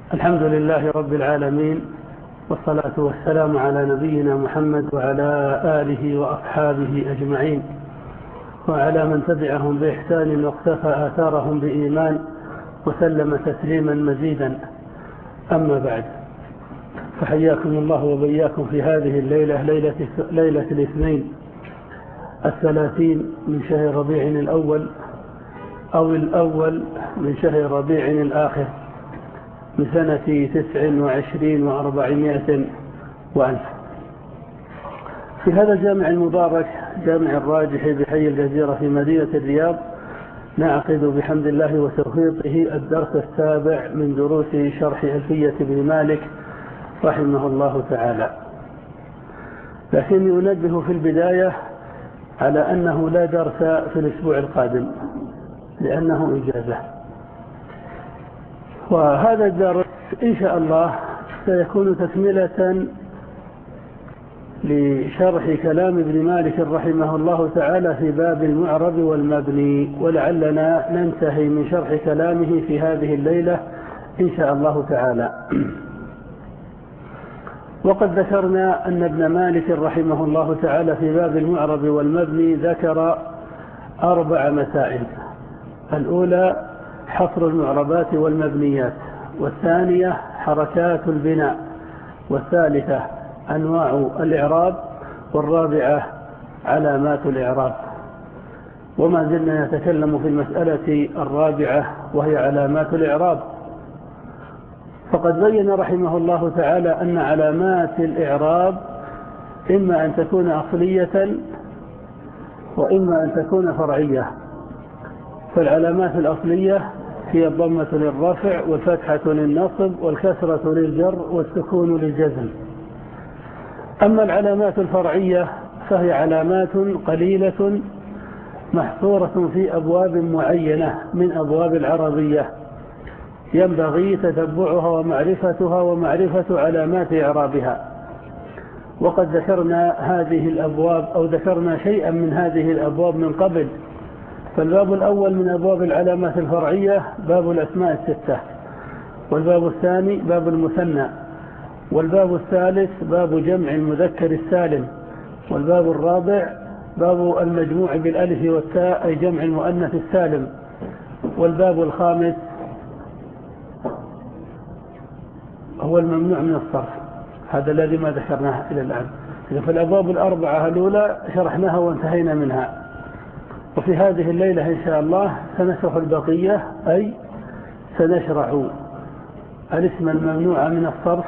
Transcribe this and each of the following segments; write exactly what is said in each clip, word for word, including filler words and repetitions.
الحمد لله رب العالمين، والصلاة والسلام على نبينا محمد وعلى آله وأصحابه أجمعين، وعلى من تبعهم بإحسان واقتفى آثارهم بإيمان وسلم تسليما مزيدا. أما بعد، فحياكم الله وبياكم في هذه الليلة، ليلة, ليلة الاثنين الثلاثين من شهر ربيع الأول أو الأول من شهر ربيع الآخر من سنة تسع وعشرين وأربعمائة وألف، في هذا الجامع المبارك، جامع الراجح بحي الجزيرة في مدينة الرياض، نعقد بحمد الله وتوفيقه الدرس السابع من دروس شرح ألفية بن مالك رحمه الله تعالى. لكني أنبه في البداية على أنه لا درس في الأسبوع القادم لأنه إجازة، وهذا الدرس إن شاء الله سيكون تكملة لشرح كلام ابن مالك رحمه الله تعالى في باب المعرب والمبني، ولعلنا ننتهي من شرح كلامه في هذه الليلة إن شاء الله تعالى. وقد ذكرنا أن ابن مالك رحمه الله تعالى في باب المعرب والمبني ذكر أربع مسائل: الأولى حصر المعربات والمبنيات، والثانية حركات البناء، والثالثة أنواع الإعراب، والرابعة علامات الإعراب. وما زلنا نتكلم في المسألة الرابعة وهي علامات الإعراب، فقد بين رحمه الله تعالى أن علامات الإعراب إما أن تكون أصلية وإما أن تكون فرعية. فالعلامات الأصلية هي الضمة للرفع، والفتحة للنصب، والكسرة للجر، والسكون للجزم. أما العلامات الفرعية فهي علامات قليلة محصورة في أبواب معينة من أبواب العربية، ينبغي تتبعها ومعرفتها ومعرفة علامات إعرابها. وقد ذكرنا هذه الأبواب أو ذكرنا شيئا من هذه الأبواب من قبل. فالباب الأول من أبواب العلامات الفرعية باب الأسماء الستة، والباب الثاني باب المثنى، والباب الثالث باب جمع المذكر السالم، والباب الرابع باب المجموع بالألف والتاء أي جمع المؤنث السالم، والباب الخامس هو الممنوع من الصرف، هذا الذي ما ذكرناه إلى الآن. فالأبواب الأربعة الأولى شرحناها وانتهينا منها، وفي هذه الليلة إن شاء الله سنشرح البقية، أي سنشرح الاسم الممنوع من الصرف،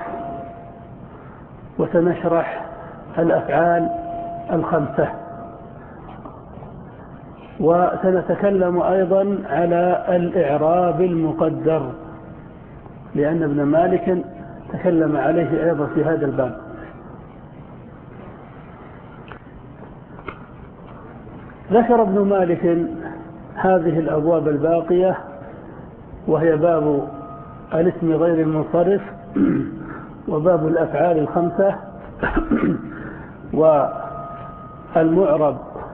وسنشرح الأفعال الخمسة، وسنتكلم أيضا على الإعراب المقدر، لأن ابن مالك تكلم عليه أيضا في هذا الباب. ذكر ابن مالك هذه الأبواب الباقية، وهي باب الاسم غير المنصرف، وباب الأفعال الخمسة، والمعرب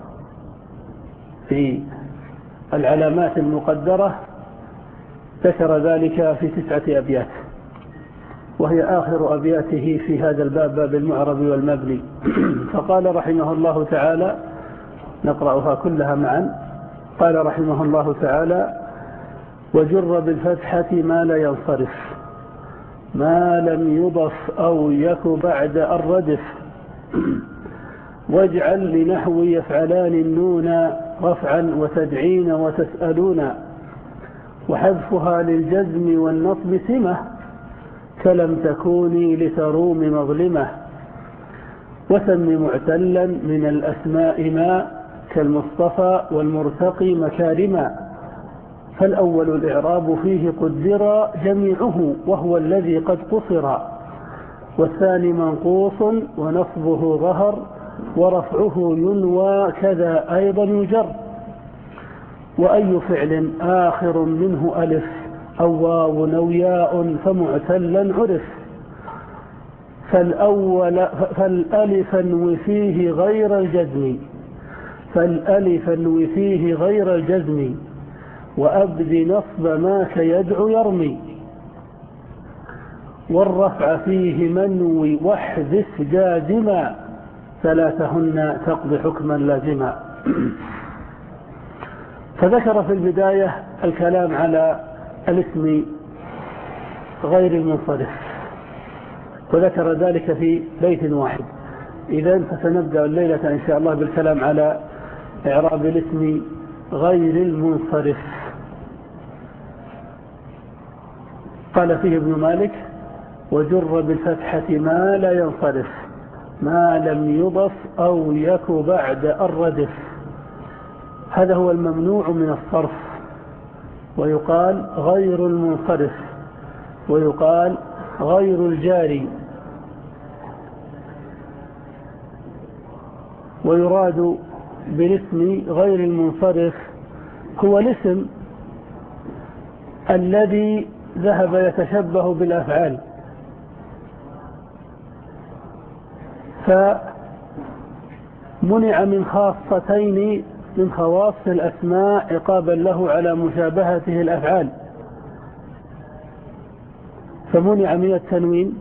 في العلامات المقدرة، ذكر ذلك في تسعة أبيات، وهي آخر أبياته في هذا الباب، باب المعرب والمبني. فقال رحمه الله تعالى، نقرأها كلها معا. قال رحمه الله تعالى: وجر بالفتحة ما لا ينصرف، ما لم يضف أو يك بعد الردف، واجعل لنحو يفعلان النون رفعا وتدعين وتسألون، وحذفها للجزم والنصب سمة، كلم تكوني لتروم مظلمة، وسم معتلا من الأسماء ما كالمصطفى والمرتقي مكارما، فالأول الإعراب فيه قدر جميعه وهو الذي قد قصر، والثاني منقوص ونصبه ظهر، ورفعه ينوى كذا أيضا يجر، وأي فعل آخر منه ألف أو واو أو ياء فمعتلا عرف، فالأول فالألف انو فيه غير الجزم فالألف انو فيه غير الجزم وأبد نصب ما كيدعو يرمي. والرفع فيه منوي واحذف جازما ثلاثهن تقضي حكما لازما. فذكر في البداية الكلام على الاسم غير المنصرف، وذكر ذلك في بيت واحد. إذن فسنبدأ الليلة إن شاء الله بالكلام على إعراب الاسم غير المنصرف. قال فيه ابن مالك: وجر بالفتحة ما لا ينصرف ما لم يضف أو يك بعد الردف. هذا هو الممنوع من الصرف، ويقال غير المنصرف، ويقال غير الجاري. ويراد بالاسم غير المنصرف هو الاسم الذي ذهب يتشبه بالأفعال، فمنع من خاصتين من خواص الأسماء عقابا له على مشابهته الأفعال، فمنع من التنوين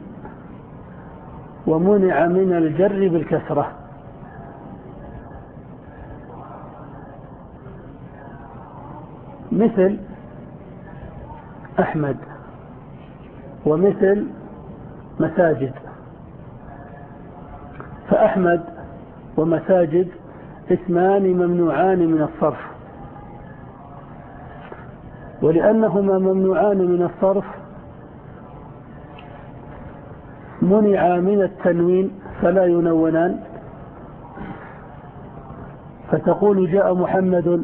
ومنع من الجر بالكسرة. مثل أحمد ومثل مساجد. فأحمد ومساجد اسمان ممنوعان من الصرف، ولأنهما ممنوعان من الصرف منع من التنوين فلا ينونان، فتقول جاء محمد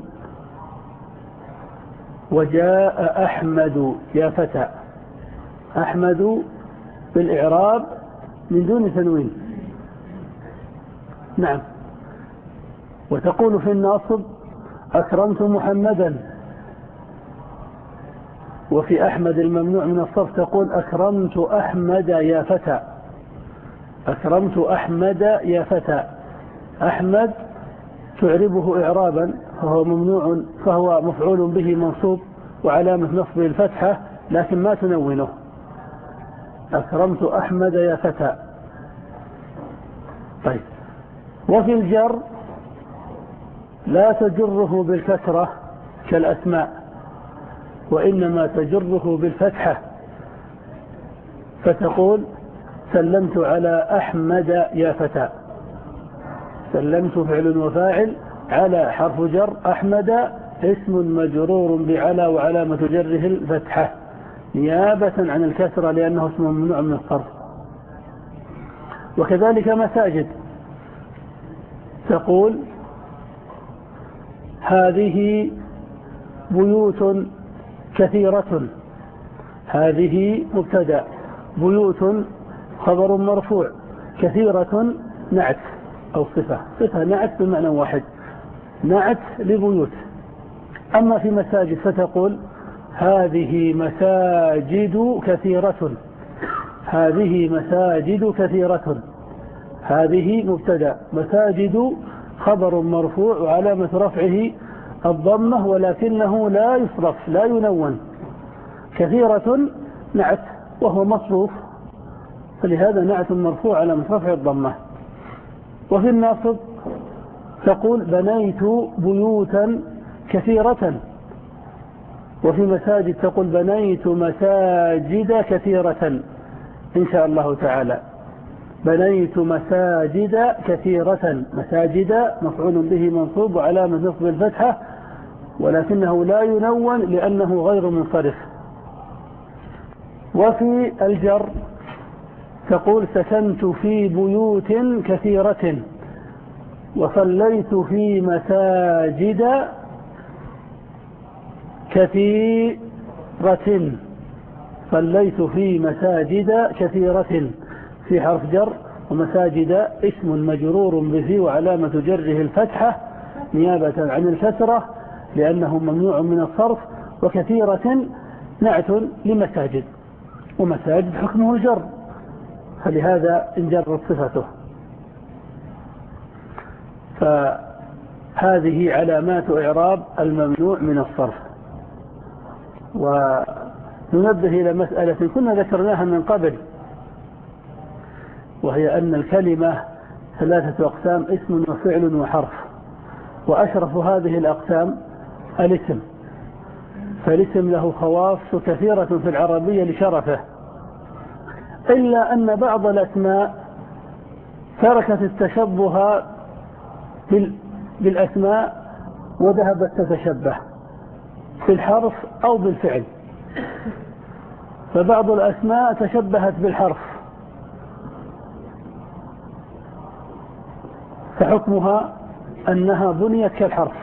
وجاء أحمد يا فتى. أحمد بالإعراب من دون تنوين. نعم. وتقول في الناصب أكرمت محمدا، وفي أحمد الممنوع من الصرف تقول أكرمت أحمد يا فتى. أكرمت أحمد يا فتى. أحمد تعربه إعرابا فهو ممنوع، فهو مفعول به منصوب وعلامة نصبه الفتحة، لكن ما تنونه. أكرمت أحمد يا فتى. طيب. وفي الجر لا تجره بالكسرة كالأسماء، وإنما تجره بالفتحة، فتقول سلمت على أحمد يا فتى. سلمت فعل وفاعل، على حرف جر، أحمد اسم مجرور بعلى وعلامة جره الفتحة نيابة عن الكسرة لأنه اسم ممنوع من الصرف. وكذلك مساجد، تقول هذه بيوت كثيرة. هذه مبتدأ، بيوت خبر مرفوع، كثيرة نعت أو صفة. صفة نعت بمعنى واحد، نعت لبيوت. أما في مساجد فتقول هذه مساجد كثيرة. هذه مساجد كثيرة. هذه مبتدأ، مساجد خبر مرفوع وعلامة رفعه الضمة ولكنه لا يصرف لا ينون. كثيرة نعت وهو مصروف، فلهذا نعت مرفوع علامة رفع الضمة. وفي الناصب تقول بنيت بيوتا كثيرة. وفي مساجد تقول بنيت مساجد كثيرة إن شاء الله تعالى. بنيت مساجد كثيرة. مساجد مفعول به منصوب وعلامة نصب الفتحة، ولكنه لا ينون لأنه غير منصرف. وفي الجر تقول سكنت في بيوت كثيرة، وصليت في مساجد كثيرة. صليت في مساجد كثيرة في حرف جر، ومساجد اسم مجرور به وعلامة جره الفتحة نيابة عن الكسرة لأنه ممنوع من الصرف، وكثيرة نعت لمساجد، ومساجد حكمه الجر، فلهذا انجرت صفته. فهذه علامات إعراب الممنوع من الصرف. وننبه إلى مسألة كنا ذكرناها من قبل، وهي أن الكلمة ثلاثة أقسام: اسم وفعل وحرف، وأشرف هذه الأقسام الاسم، فالاسم له خواص كثيرة في العربية لشرفه، إلا أن بعض الأسماء تركت التشبه بالأسماء وذهبت تتشبه بالحرف أو بالفعل. فبعض الأسماء تشبهت بالحرف فحكمها أنها بنيت كالحرف،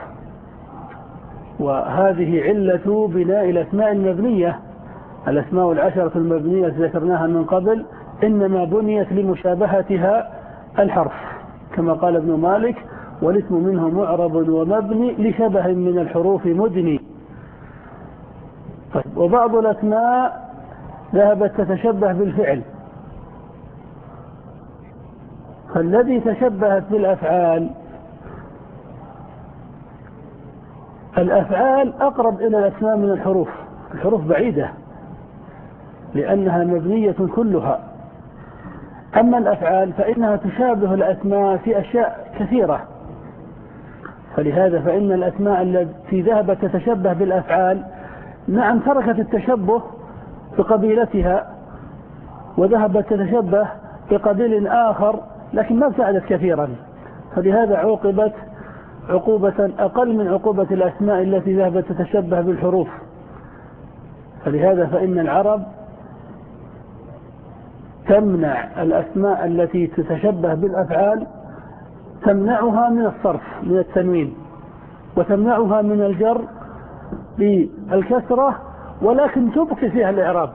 وهذه علة بناء الأسماء المبنية. الأسماء العشرة المبنية ذكرناها من قبل إنما بنيت لمشابهتها الحرف، كما قال ابن مالك: والاسم منه معرب ومبني لشبه من الحروف مدني. طيب، وبعض الأسماء ذهبت تتشبه بالفعل، فالذي تشبهت بالأفعال، الأفعال أقرب إلى الأسماء من الحروف. الحروف بعيدة لأنها مبنية كلها، أما الأفعال فإنها تشابه الأسماء في أشياء كثيرة. فلهذا فإن الأسماء التي ذهبت تتشبه بالأفعال نعم تركت التشبه بقبيلتها وذهبت تتشبه بقبيل آخر، لكن ما ابتعدت كثيرا، فلهذا عوقبت عقوبة أقل من عقوبة الأسماء التي ذهبت تتشبه بالحروف. فلهذا فإن العرب تمنع الأسماء التي تتشبه بالأفعال، تمنعها من الصرف من التنوين، وتمنعها من الجر بالكسرة، ولكن تبقي فيها الإعراب،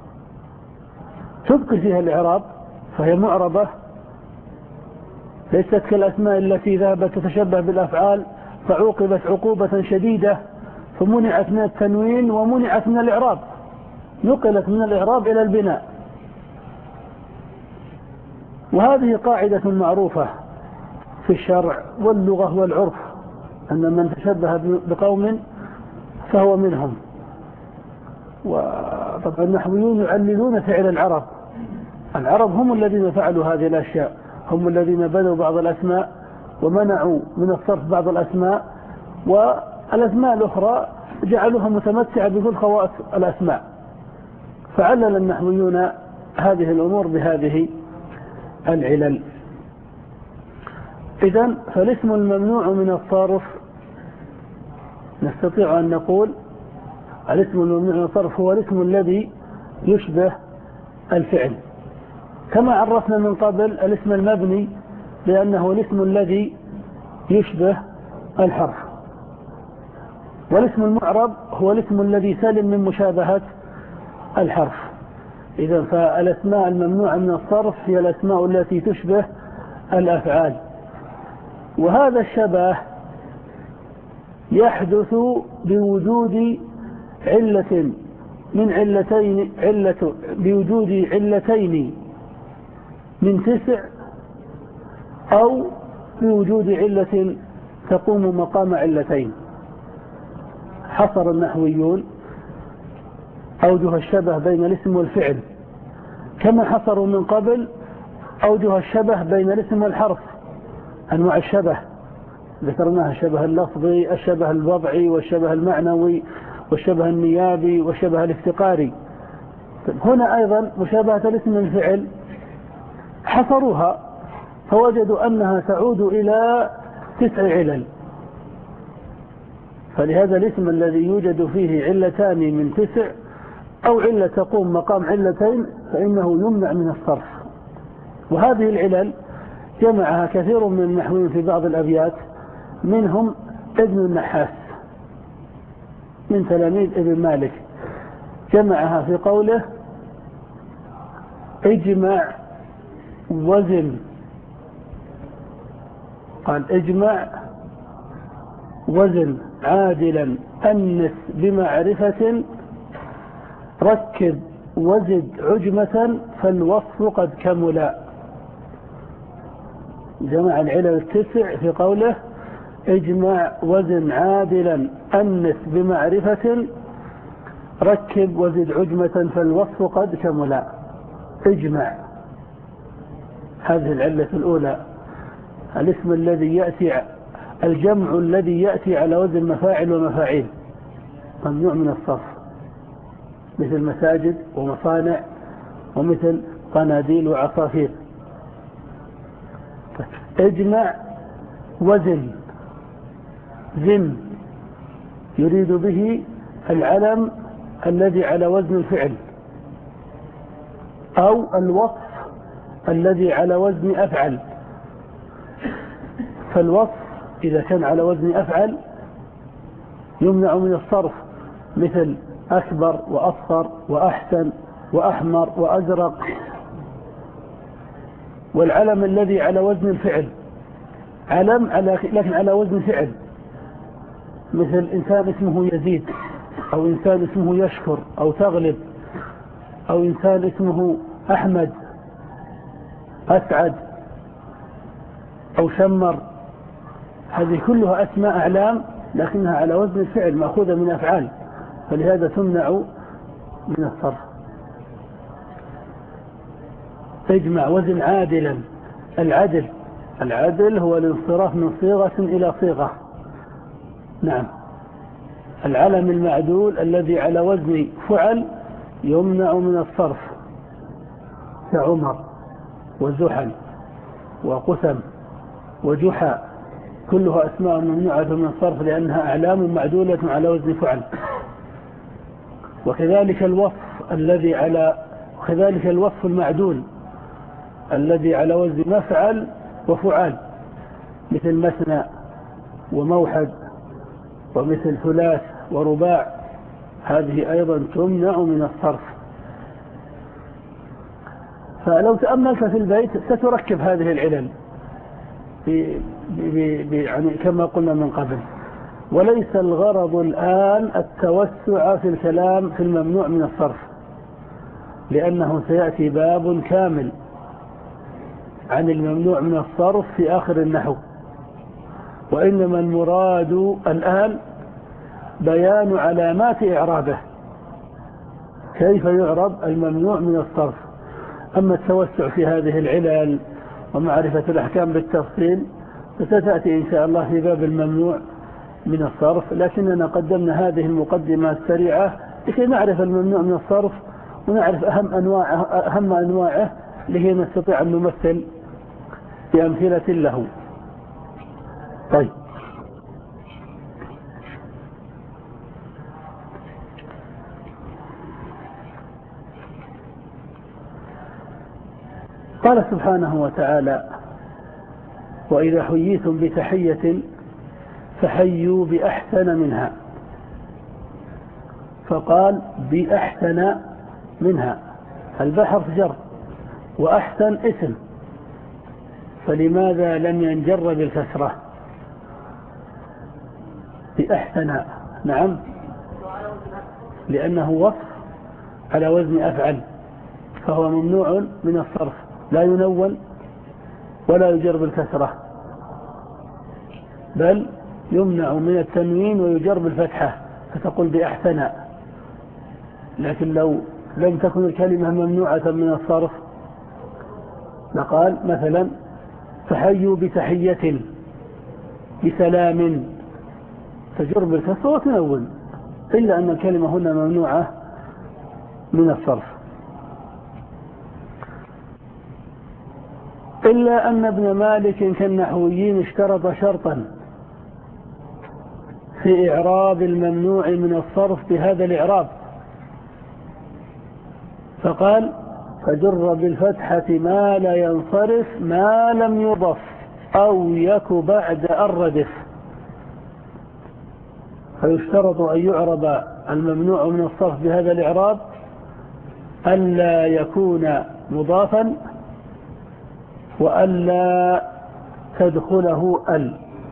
تبقي فيها الإعراب فهي معربة، ليست كالأسماء التي ذهبت تتشبه بالأفعال فعوقبت عقوبة شديدة، فمنعت من التنوين ومنعت من الإعراب، نقلت من الإعراب إلى البناء. وهذه قاعدة معروفة في الشرع واللغة والعرف، أن من تشبه بقوم فهو منهم. وطبعا النحويون يعللون فعل العرب، العرب هم الذين فعلوا هذه الأشياء، هم الذين بدوا بعض الأسماء ومنعوا من الصرف بعض الأسماء، والأسماء الأخرى جعلوها متمتعة بكل خواص الأسماء. فعلل النحويون هذه الأمور بهذه العلل. إذن فالاسم الممنوع من الصرف نستطيع أن نقول الاسم الممنوع من الصرف هو الاسم الذي يشبه الفعل، كما عرفنا من قبل الاسم المبني لأنه الاسم الذي يشبه الحرف، والاسم المعرب هو الاسم الذي سلم من مشابهة الحرف. إذن فالأسماء الممنوعة من الصرف هي الأسماء التي تشبه الأفعال، وهذا الشبه يحدث بوجود علة من علتين علة بوجود علتين من تسع، أو بوجود علة تقوم مقام علتين. حصر النحويون أوجه الشبه بين الاسم والفعل، كما حصروا من قبل أوجه الشبه بين الاسم والحرف. أنواع الشبه ذكرناها: الشبه اللفظي، الشبه الوضعي، والشبه المعنوي، والشبه النيابي، والشبه الافتقاري. هنا أيضا مشابهة الاسم والفعل حصروها فوجدوا أنها تعود إلى تسع علل. فلهذا الاسم الذي يوجد فيه علتان من تسع أو علة تقوم مقام علتين فإنه يمنع من الصرف. وهذه العلل جمعها كثير من النحويين في بعض الأبيات، منهم ابن النحاس من تلاميذ ابن مالك، جمعها في قوله: اجمع وزن، قال: اجمع وزن عادلا أنس بمعرفة، ركب وزد عجمة فالوصف قد كملا. جمع العلل التسع في قوله: اجمع وزن عادلا أنس بمعرفة، ركب وزد عجمة فالوصف قد كملا. اجمع هذه العلة الأولى. الاسم الذي يأتي الجمع الذي يأتي على وزن مفاعل ومفاعيل ممنوع من الصرف، مثل مساجد ومصانع ومثل قناديل وعصافير. اجمع وزن زن يريد به العلم الذي على وزن الفعل أو الوصف الذي على وزن أفعل. فالوصف إذا كان على وزن أفعل يمنع من الصرف، مثل أكبر وأصغر وأحسن وأحمر وأزرق. والعلم الذي على وزن الفعل علم على لكن على وزن فعل، مثل إنسان اسمه يزيد، أو إنسان اسمه يشكر أو تغلب، أو إنسان اسمه أحمد أسعد أو شمر. هذه كلها أسماء أعلام لكنها على وزن الفعل مأخوذة من أفعال، فلهذا تمنع من الصرف. اجمع وزن عادلا. العدل العدل هو الانصراف من صيغة إلى صيغة. نعم. العلم المعدول الذي على وزن فعل يمنع من الصرف، كعمر وزحل وقسم وجحا، كلها أسماء ممنوعة من الصرف لأنها أعلام معدولة على وزن فعل. وكذلك الوصف الذي على وكذلك الوصف المعدول الذي على وزن مفعل وفعال، مثل مثنى وموحد ومثل ثلاث ورباع، هذه أيضا تمنع من الصرف. فلو تأملت في البيت ستركب هذه العلل ب... ب... ب... يعني كما قلنا من قبل. وليس الغرض الآن التوسع في الكلام في الممنوع من الصرف، لأنه سيأتي باب كامل عن الممنوع من الصرف في آخر النحو. وإنما المراد الآن بيان علامات إعرابه، كيف يعرب الممنوع من الصرف. أما التوسع في هذه العلل ومعرفة الأحكام بالتفصيل فستأتي إن شاء الله في باب الممنوع من الصرف، لكننا قدمنا هذه المقدمة السريعة لكي نعرف الممنوع من الصرف ونعرف أهم أنواعه, أهم أنواعه لكي نستطيع أن نمثل بأمثلة له. طيب، قال سبحانه وتعالى: وإذا حييتم بتحية فحيوا بأحسن منها. فقال بأحسن منها، البحر جر وأحسن اسم، فلماذا لم ينجر بالكسرة؟ بأحسن، نعم، لأنه وصف على وزن أفعل، فهو ممنوع من الصرف، لا ينون ولا يجر بالكسرة، بل يمنع من التنوين ويجر بالفتحة، فتقول بأحسن. لكن لو لم تكن الكلمة ممنوعة من الصرف لقال مثلا فحيوا بتحية بسلام، تجر بالكسرة وتنون، إلا أن الكلمة هنا ممنوعة من الصرف. إلا أن ابن مالك كالنحويين اشترط شرطا في إعراب الممنوع من الصرف بهذا الإعراب، فقال فجر بالفتحة ما لا ينصرف ما لم يضف أو يك بعد الردف. فيشترط أن يعرب الممنوع من الصرف بهذا الإعراب ألا يكون مضافا وألا تدخله ال.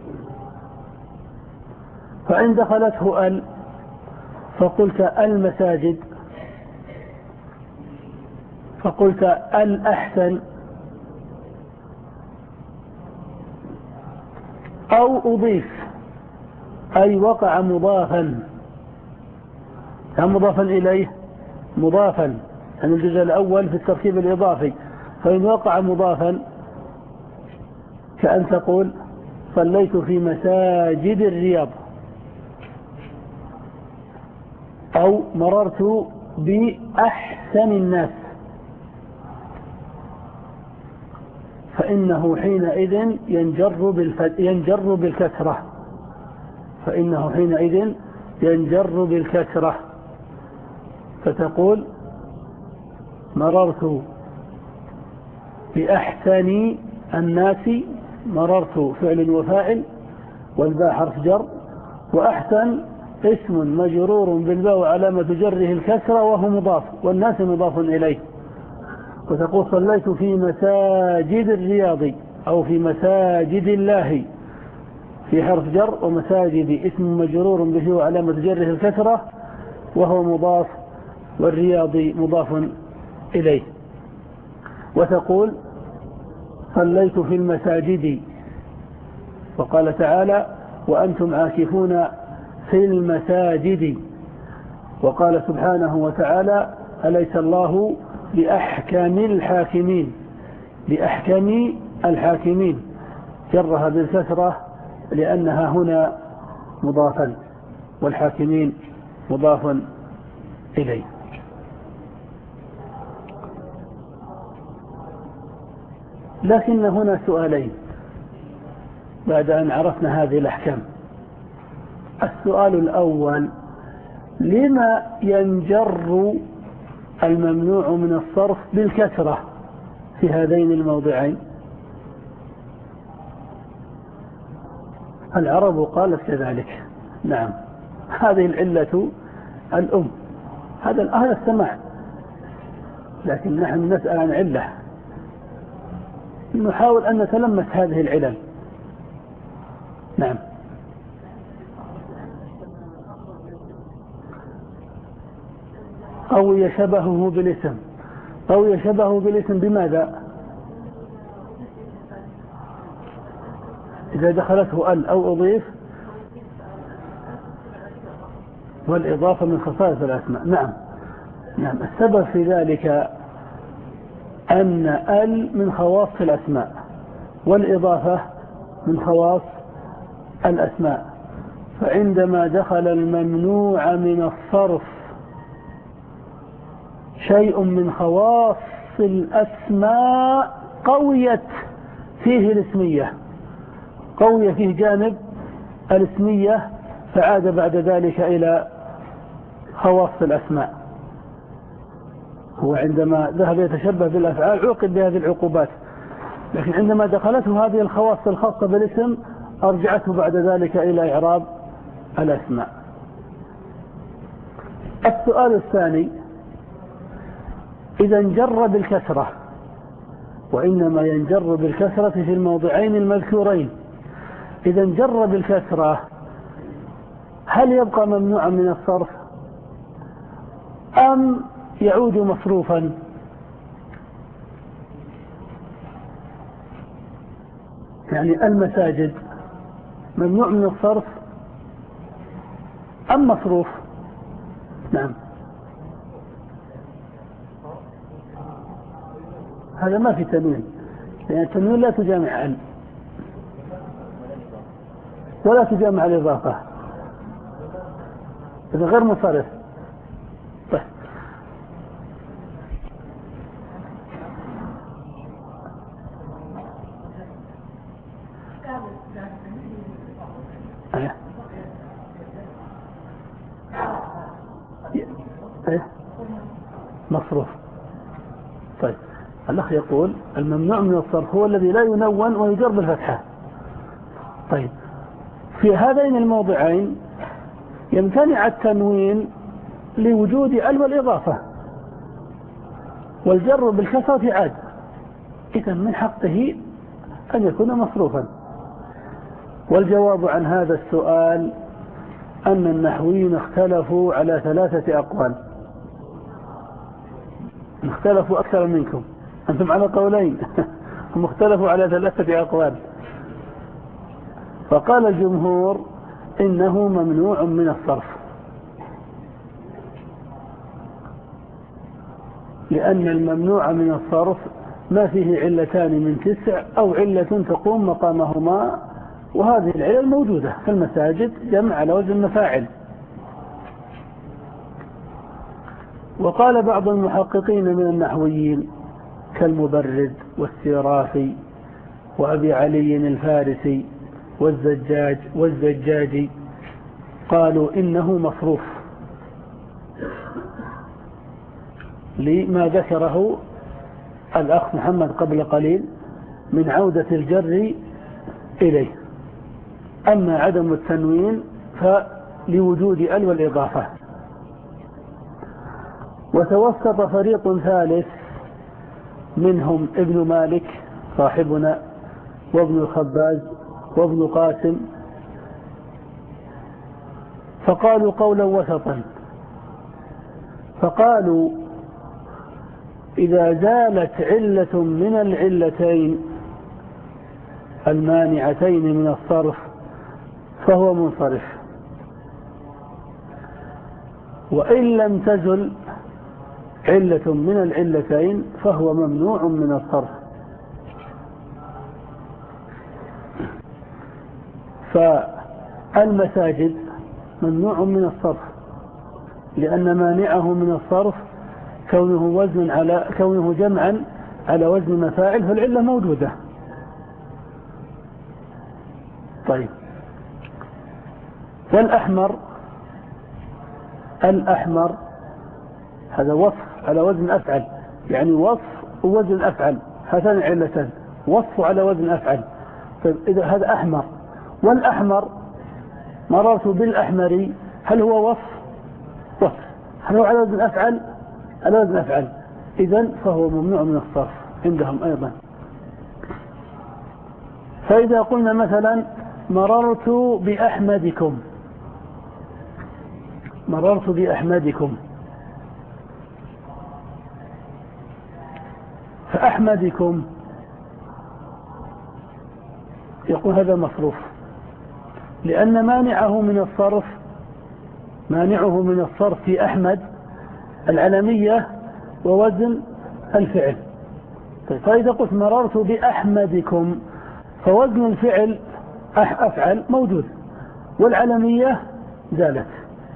فإن دخلته ال فقلت المساجد، فقلت الأحسن، أو أضيف أي وقع مضافا، كان مضافا إليه مضافا، يعني الجزء الأول في التركيب الإضافي، فإن وقع مضافا كأن تقول صليت في مساجد الرياض، أو مررت بأحسن الناس، فإنه حينئذ ينجر ينجر بالكسرة فإنه حينئذ ينجر بالكسرة فتقول مررت بأحسن الناس، مررت فعل وفاعل والباء حرف جر، وأحسن اسم مجرور بالباء وعلامة جره الكسرة وهو مضاف، والناس مضاف إليه. وتقول صليت في مساجد الرياض أو في مساجد الله، في حرف جر، ومساجد اسم مجرور به وعلامة جره الكسرة وهو مضاف، والرياض مضاف إليه. وتقول صليت في المساجد، وقال تعالى وأنتم عاكفون في المساجد، وقال سبحانه وتعالى أليس الله بأحكم الحاكمين، بأحكم الحاكمين، جرها بالكسرة لأنها هنا مضافا، والحاكمين مضاف إليه. لكن هنا سؤالين بعد أن عرفنا هذه الأحكام. السؤال الأول: لما ينجر الممنوع من الصرف بالكسرة في هذين الموضعين؟ العرب قالت كذلك. نعم، هذه العلة الأم، هذا هذا السماع، لكن نحن نسأل عن علة، نحاول أن نتلمس هذه العلل. نعم. قوي شبهه بالاسم. قوي شبهه بالاسم بماذا؟ إذا دخلته ال أو أضيف، والإضافة من خصائص الأسماء. نعم نعم السبب في ذلك أن ال من خواص الأسماء، والإضافة من خواص الأسماء، فعندما دخل الممنوع من الصرف شيء من خواص الأسماء قويت فيه الاسمية، قوية فيه جانب الاسمية، فعاد بعد ذلك إلى خواص الأسماء. هو عندما ذهب يتشبه بالأفعال عوقب بهذه العقوبات، لكن عندما دخلته هذه الخواص الخاصة بالاسم أرجعته بعد ذلك إلى إعراب الأسماء. السؤال الثاني: إذا انجر بالكسرة، وإنما ينجر بالكسرة في الموضعين المذكورين، إذا انجر بالكسرة هل يبقى ممنوعا من الصرف أم يعود مصروفا؟ يعني المساجد ممنوع من الصرف أم مصروف؟ نعم، هذا ما في تنوين، لأن التنوين لا تجامع عن ولا تجامع الإضافة، هذا غير منصرف. طيب، ايه ايه مصروف. طيب، الأخ يقول الممنوع من الصرف هو الذي لا ينون ويجر بالفتحة. طيب، في هذين الموضعين يمتنع التنوين لوجود ال والإضافة، والجر بالكسرة عاد، إذا من حقه أن يكون مصروفا. والجواب عن هذا السؤال أن النحويين اختلفوا على ثلاثة أقوال، اختلفوا أكثر منكم، أنتم على قولين هم اختلفوا على ثلاثة أقوال. فقال الجمهور إنه ممنوع من الصرف، لأن الممنوع من الصرف ما فيه علتان من تسع أو علة تقوم مقامهما، وهذه العلل موجودة في المساجد جمع على وزن مفاعل. وقال بعض المحققين من النحويين كالمبرد والسيرافي وأبي علي الفارسي والزجاج والزجاجي قالوا إنه مصروف لما ذكره الأخ محمد قبل قليل من عودة الجر إليه. أما عدم التنوين فلوجود ال والإضافة. وتوسط فريق ثالث منهم ابن مالك صاحبنا وابن الخباز وابن قاسم، فقالوا قولا وسطا، فقالوا إذا زالت علة من العلتين المانعتين من الصرف فهو منصرف، وإن لم تزل علة من العلتين فهو ممنوع من الصرف. فالمساجد ممنوع من الصرف لأن مانعه من الصرف كونه وزن على كونه جمعا على وزن مفاعل، فالعلة موجودة. طيب، والأحمر الأحمر هذا وصف على وزن أفعل، يعني وصف ووزن أفعل، هاتان علتان وصف على وزن أفعل. طيب إذا هذا أحمر، والأحمر مررت بالأحمر، هل هو وصف؟ وصف. هل هو على وزن أفعل؟ على وزن أفعل، إذن فهو ممنوع من الصرف عندهم أيضا. فإذا قلنا مثلا مررت بأحمدكم، مررت بأحمدكم، فأحمدكم يقول هذا مصروف لأن مانعه من الصرف مانعه من الصرف في أحمد العلمية ووزن الفعل. فإذا قلت مررت بأحمدكم فوزن الفعل أفعل موجود والعلمية زالت،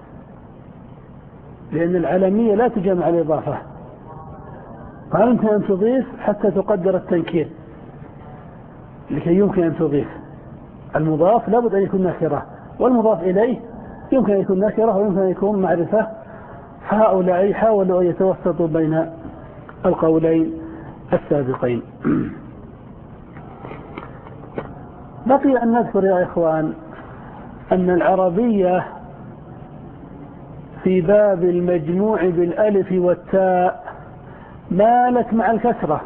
لأن العلمية لا تجمع الإضافة، فهل يمكن أن تضيف حتى تقدر التنكير لكي يمكن أن تضيف. المضاف لابد أن يكون نكرة، والمضاف إليه يمكن أن يكون نكرة ويمكن أن يكون معرفة. فهؤلاء حاولوا أن يتوسطوا بين القولين السابقين. بقي أن نذكر يا إخوان أن العربية في باب المجموع بالألف والتاء مالت مع الكسرة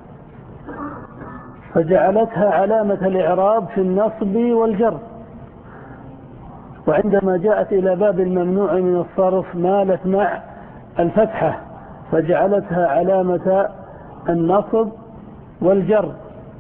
فجعلتها علامة الإعراب في النصب والجر، وعندما جاءت إلى باب الممنوع من الصرف مالت مع الفتحة فجعلتها علامة النصب والجر،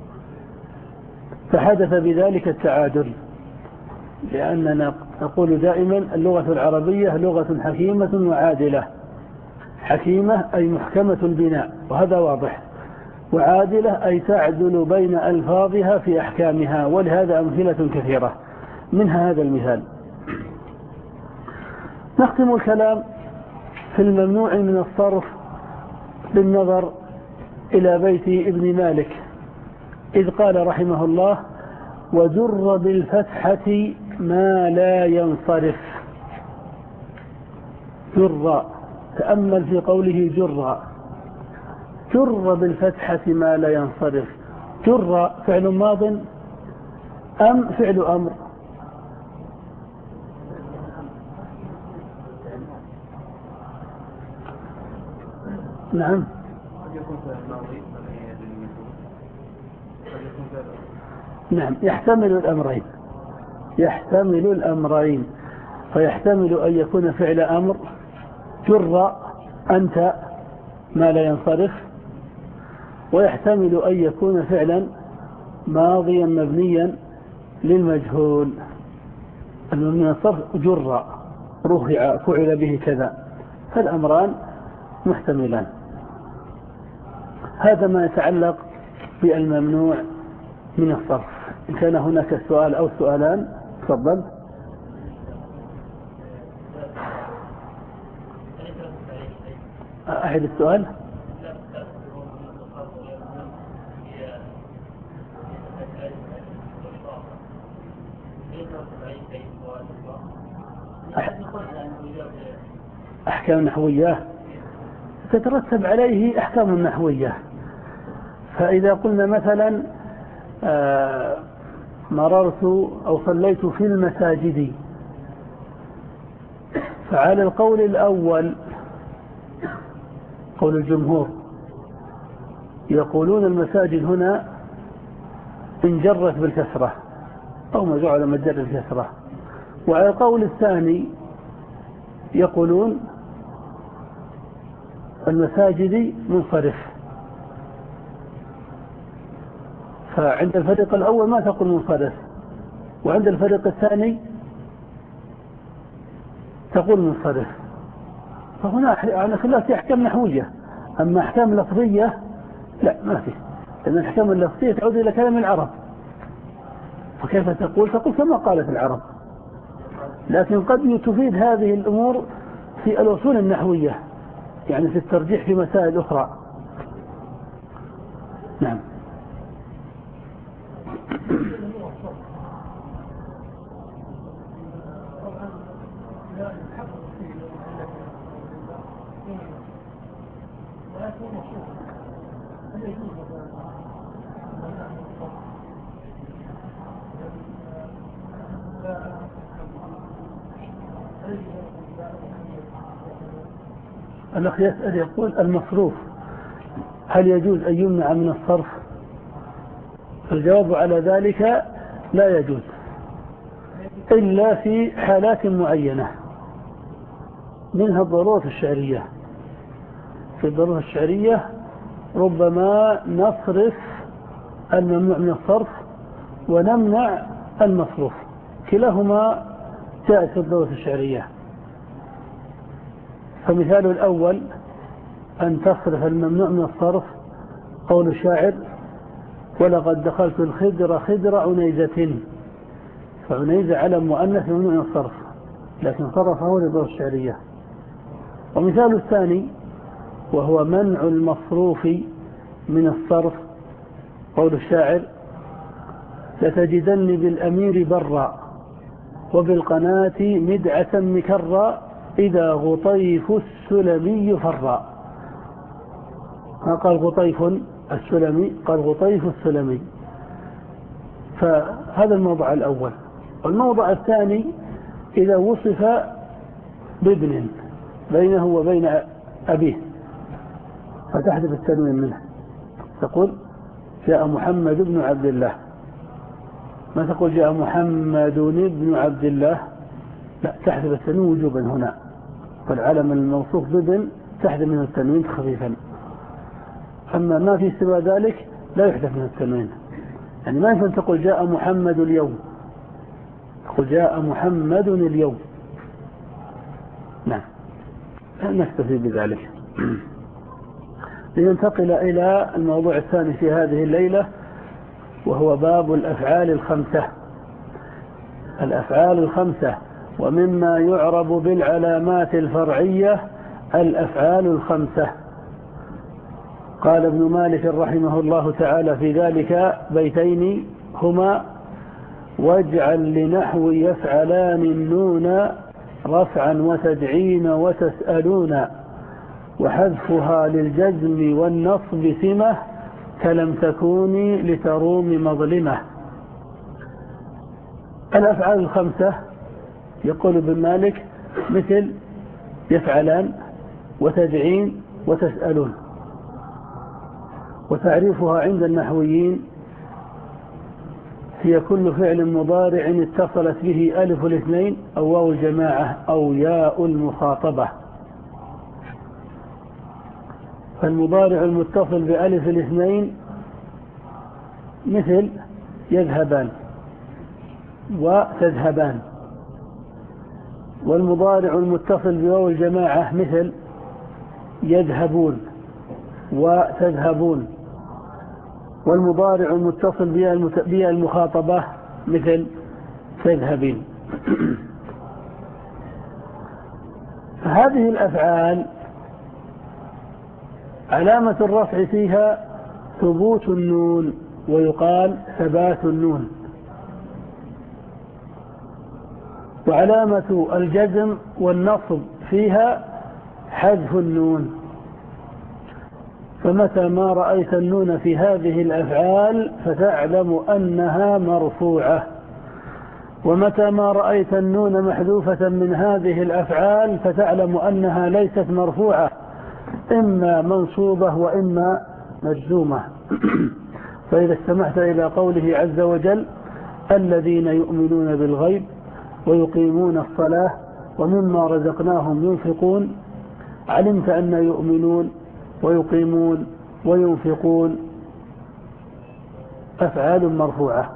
فحدث بذلك التعادل. لأننا نقول دائما اللغة العربية لغة حكيمة وعادلة. حكيمة أي محكمة البناء وهذا واضح، وعادلة أي تعدل بين ألفاظها في أحكامها، ولهذا أمثلة كثيرة منها هذا المثال. نختم الكلام في الممنوع من الصرف بالنظر إلى بيت ابن مالك إذ قال رحمه الله وجر بالفتحة ما لا ينصرف. جر، تأمل في قوله جر، جر بالفتحة ما لا ينصرف. جر فعل ماض أم فعل أمر؟ نعم، نعم، يحتمل الأمرين، يحتمل الأمرين، فيحتمل أن يكون فعل أمر جر أنت ما لا ينصرف، ويحتمل أن يكون فعلا ماضيا مبنيا للمجهول. المبني من الصرف جر رفع فعل به كذا، فالأمران محتملان. هذا ما يتعلق بالممنوع من الصرف. إن كان هناك سؤال أو سؤالان تفضل. أحد السؤال. أحكام نحوية تترتب عليه أحكام نحوية. فإذا قلنا مثلا آه مررت أو صليت في المساجد، فعلى القول الأول قول الجمهور يقولون المساجد هنا انجرت بالكسرة أو ما جعل مجر الكسرة، وعلى القول الثاني يقولون المساجد منصرف. فعند الفريق الأول ما تقول منصرف، وعند الفريق الثاني تقول منصرف. فهنا خلاف في أحكام نحوية. أما أحكام لفظية لا ما في، لأن الأحكام اللفظية تعود إلى كلام العرب، فكيف تقول؟ تقول كما قالت العرب. لكن قد تفيد هذه الأمور في الأصول النحوية، يعني في الترجيح في مسائل أخرى. نعم. الأخ يسأل يقول المصروف هل يجوز أن يمنع من الصرف؟ الجواب على ذلك لا يجوز إلا في حالات معينة، منها الضرورة الشعرية. في الضرورة الشعرية ربما نصرف الممنوع من الصرف ونمنع المصروف، كلاهما جاءت في الضرورة الشعرية. فمثال الأول أن تصرف الممنوع من الصرف قول الشاعر ولقد دخلت الخدر خدر عنيزة، فعنيزة على مؤنث ممنوع من الصرف لكن صرفه للضرورة الشعرية. ومثال الثاني وهو منع المصروف من الصرف قول الشاعر لتجدن بالأمير برا وبالقناة مدعة مكرا إذا غطيف السلمي فرا. ما قال غطيف السلمي، قال غطيف السلمي. فهذا الموضع الأول. والموضع الثاني إذا وصف بابن بينه وبين أبيه فتحذف التنوين منه، تقول جاء محمد بن عبد الله، ما تقول جاء محمد بن عبد الله، لا تحذف التنوين وجوبا هنا. فالعلم الموصوف بابن تحذف منه التنوين خفيفا، أما ما في سوى ذلك لا يحذف منه التنوين. يعني ما يمكن تقول جاء محمد اليوم، تقول جاء محمد اليوم. نعم نكتفي بذلك. لننتقل إلى الموضوع الثاني في هذه الليلة، وهو باب الأفعال الخمسة. الأفعال الخمسة، ومما يعرب بالعلامات الفرعية الأفعال الخمسة. قال ابن مالك رحمه الله تعالى في ذلك بيتين هما واجعل لنحو يفعلان النون رفعا وتدعين وتسألون وحذفها للجزم والنصب سمة كلم تكوني لتروم مظلمة. الأفعال الخمسة يقول ابن مالك مثل يفعلان وتدعين وتسألون. وتعريفها عند النحويين هي كل فعل مضارع اتصلت به ألف الاثنين أو واو الجماعة أو ياء المخاطبة. فالمضارع المتصل بألف الاثنين مثل يذهبان وتذهبان، والمضارع المتصل بواو الجماعة مثل يذهبون وتذهبون، والمضارع المتصل بها المخاطبة مثل تذهبين. هذه الأفعال علامة الرفع فيها ثبوت النون، ويقال ثبات النون، وعلامة الجزم والنصب فيها حذف النون. فمتى ما رأيت النون في هذه الأفعال فتعلم أنها مرفوعة، ومتى ما رأيت النون محذوفة من هذه الأفعال فتعلم أنها ليست مرفوعة، إما منصوبة وإما مجزومة. فإذا استمعت إلى قوله عز وجل: الذين يؤمنون بالغيب ويقيمون الصلاة ومما رزقناهم ينفقون، علمت أن يؤمنون ويقيمون وينفقون أفعال مرفوعة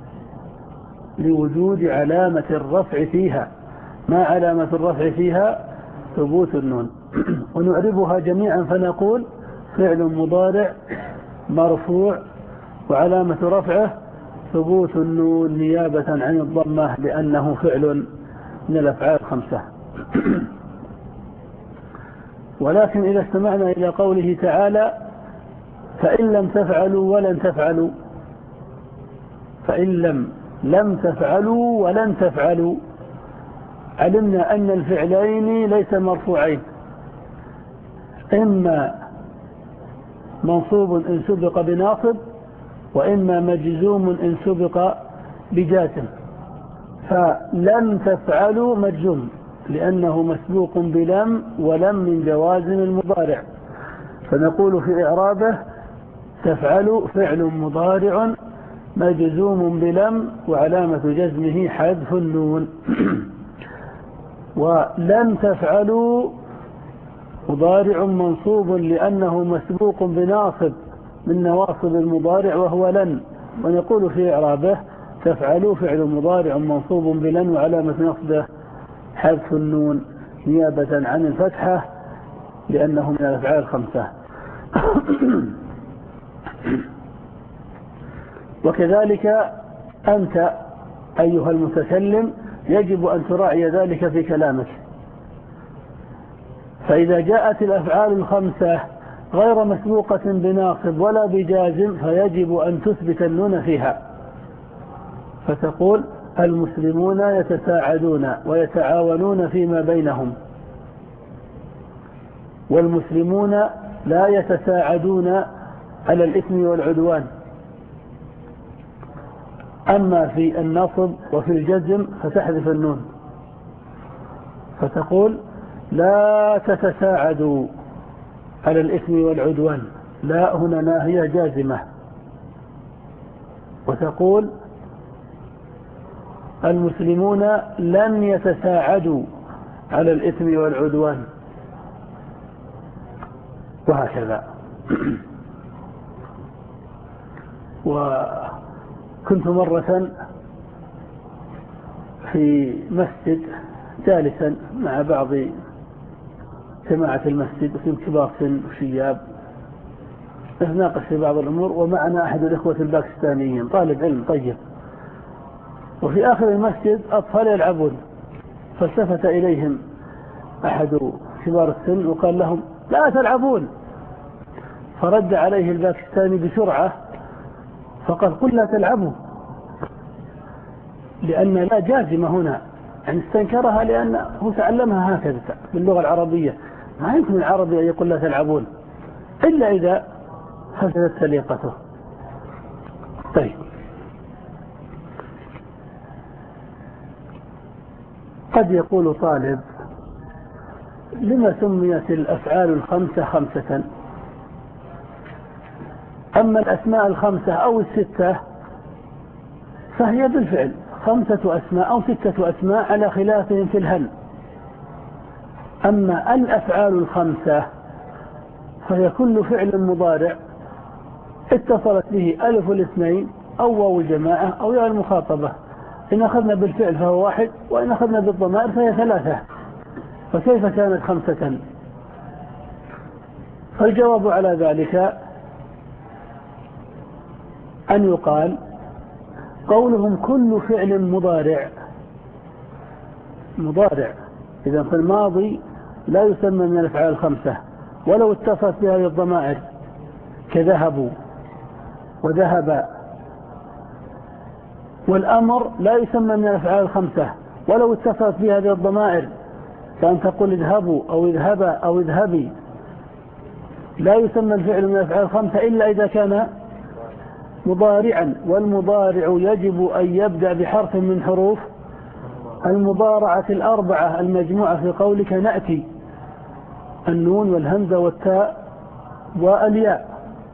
لوجود علامة الرفع فيها. ما علامة الرفع فيها؟ ثبوت النون. ونعربها جميعا فنقول: فعل مضارع مرفوع وعلامة رفعه ثبوت النون نيابة عن الضمة، لأنه فعل من الأفعال الخمسة. ولكن إذا استمعنا إلى قوله تعالى: فإن لم تفعلوا ولن تفعلوا، فإن لم لم تفعلوا ولن تفعلوا، علمنا أن الفعلين ليس مرفوعين، إما منصوب إن سبق بناصب، وإما مجزوم إن سبق بجازم. فلن تفعلوا مجزوم لأنه مسبوق بلم، ولم من جوازم المضارع، فنقول في إعرابه: تفعلوا فعل مضارع مجزوم بلم وعلامة جزمه حذف النون. ولن تفعلوا مضارع منصوب لأنه مسبوق بناصب من نواصب المضارع وهو لن، ونقول في إعرابه: تفعلوا فعل مضارع منصوب بلن وعلامة نصبه حذف النون نيابة عن الفتحة لأنه من الأفعال الخمسة. وكذلك أنت أيها المتكلم يجب أن تراعي ذلك في كلامك. فإذا جاءت الأفعال الخمسة غير مسبوقة بناصب ولا بجازم فيجب أن تثبت النون فيها، فتقول: المسلمون يتساعدون ويتعاونون فيما بينهم، والمسلمون لا يتساعدون على الإثم والعدوان. أما في النصب وفي الجزم فتحذف النون فتقول: لا تتساعدوا على الإثم والعدوان، لا هنا ناهية جازمة. وتقول: المسلمون لن يتساعدوا على الإثم والعدوان، وهكذا. وكنت مرة في مسجد جالسا مع بعض جماعة المسجد في كبار سن وشياب، نتناقش في بعض الأمور، ومعنا أحد الإخوة الباكستانيين طالب علم طيب، وفي آخر المسجد أطفال يلعبون، فالتفت إليهم أحد كبار السن وقال لهم: لا تلعبون. فرد عليه الباكستاني بسرعة فقال: قل لا تلعبوا، لأن لا جازمة هنا، يعني استنكرها لأنه تعلمها هكذا باللغة العربية، ما يمكن العربي أن يقول لا تلعبون إلا إذا فسدت سليقته. طيب، قد يقول طالب: لما سميت الأفعال الخمسة خمسة؟ أما الأسماء الخمسة أو الستة فهي بالفعل خمسة أسماء أو ستة أسماء على خلافهم في الهل. أما الأفعال الخمسة فهي كل فعل مضارع اتصلت به ألف الاثنين أو واو الجماعة أو ياء المخاطبة. إن أخذنا بالفعل فهو واحد، وإن أخذنا بالضمائر فهي ثلاثة. فكيف كانت خمسة؟ فالجواب على ذلك أن يقال قولهم كل فعل مضارع مضارع إذا في الماضي لا يسمى من الأفعال الخمسة ولو اتصلت بهذه الضمائر كذهبوا وذهب، والأمر لا يسمى من الأفعال الخمسة ولو اتصلت بهذه الضمائر، كأن تقول اذهبوا أو اذهبا أو اذهبي، لا يسمى الفعل من الأفعال الخمسة إلا إذا كان مضارعا، والمضارع يجب أن يبدأ بحرف من حروف المضارعة الأربعة المجموعة في قولك نأتي، النون والهمزة والتاء والياء.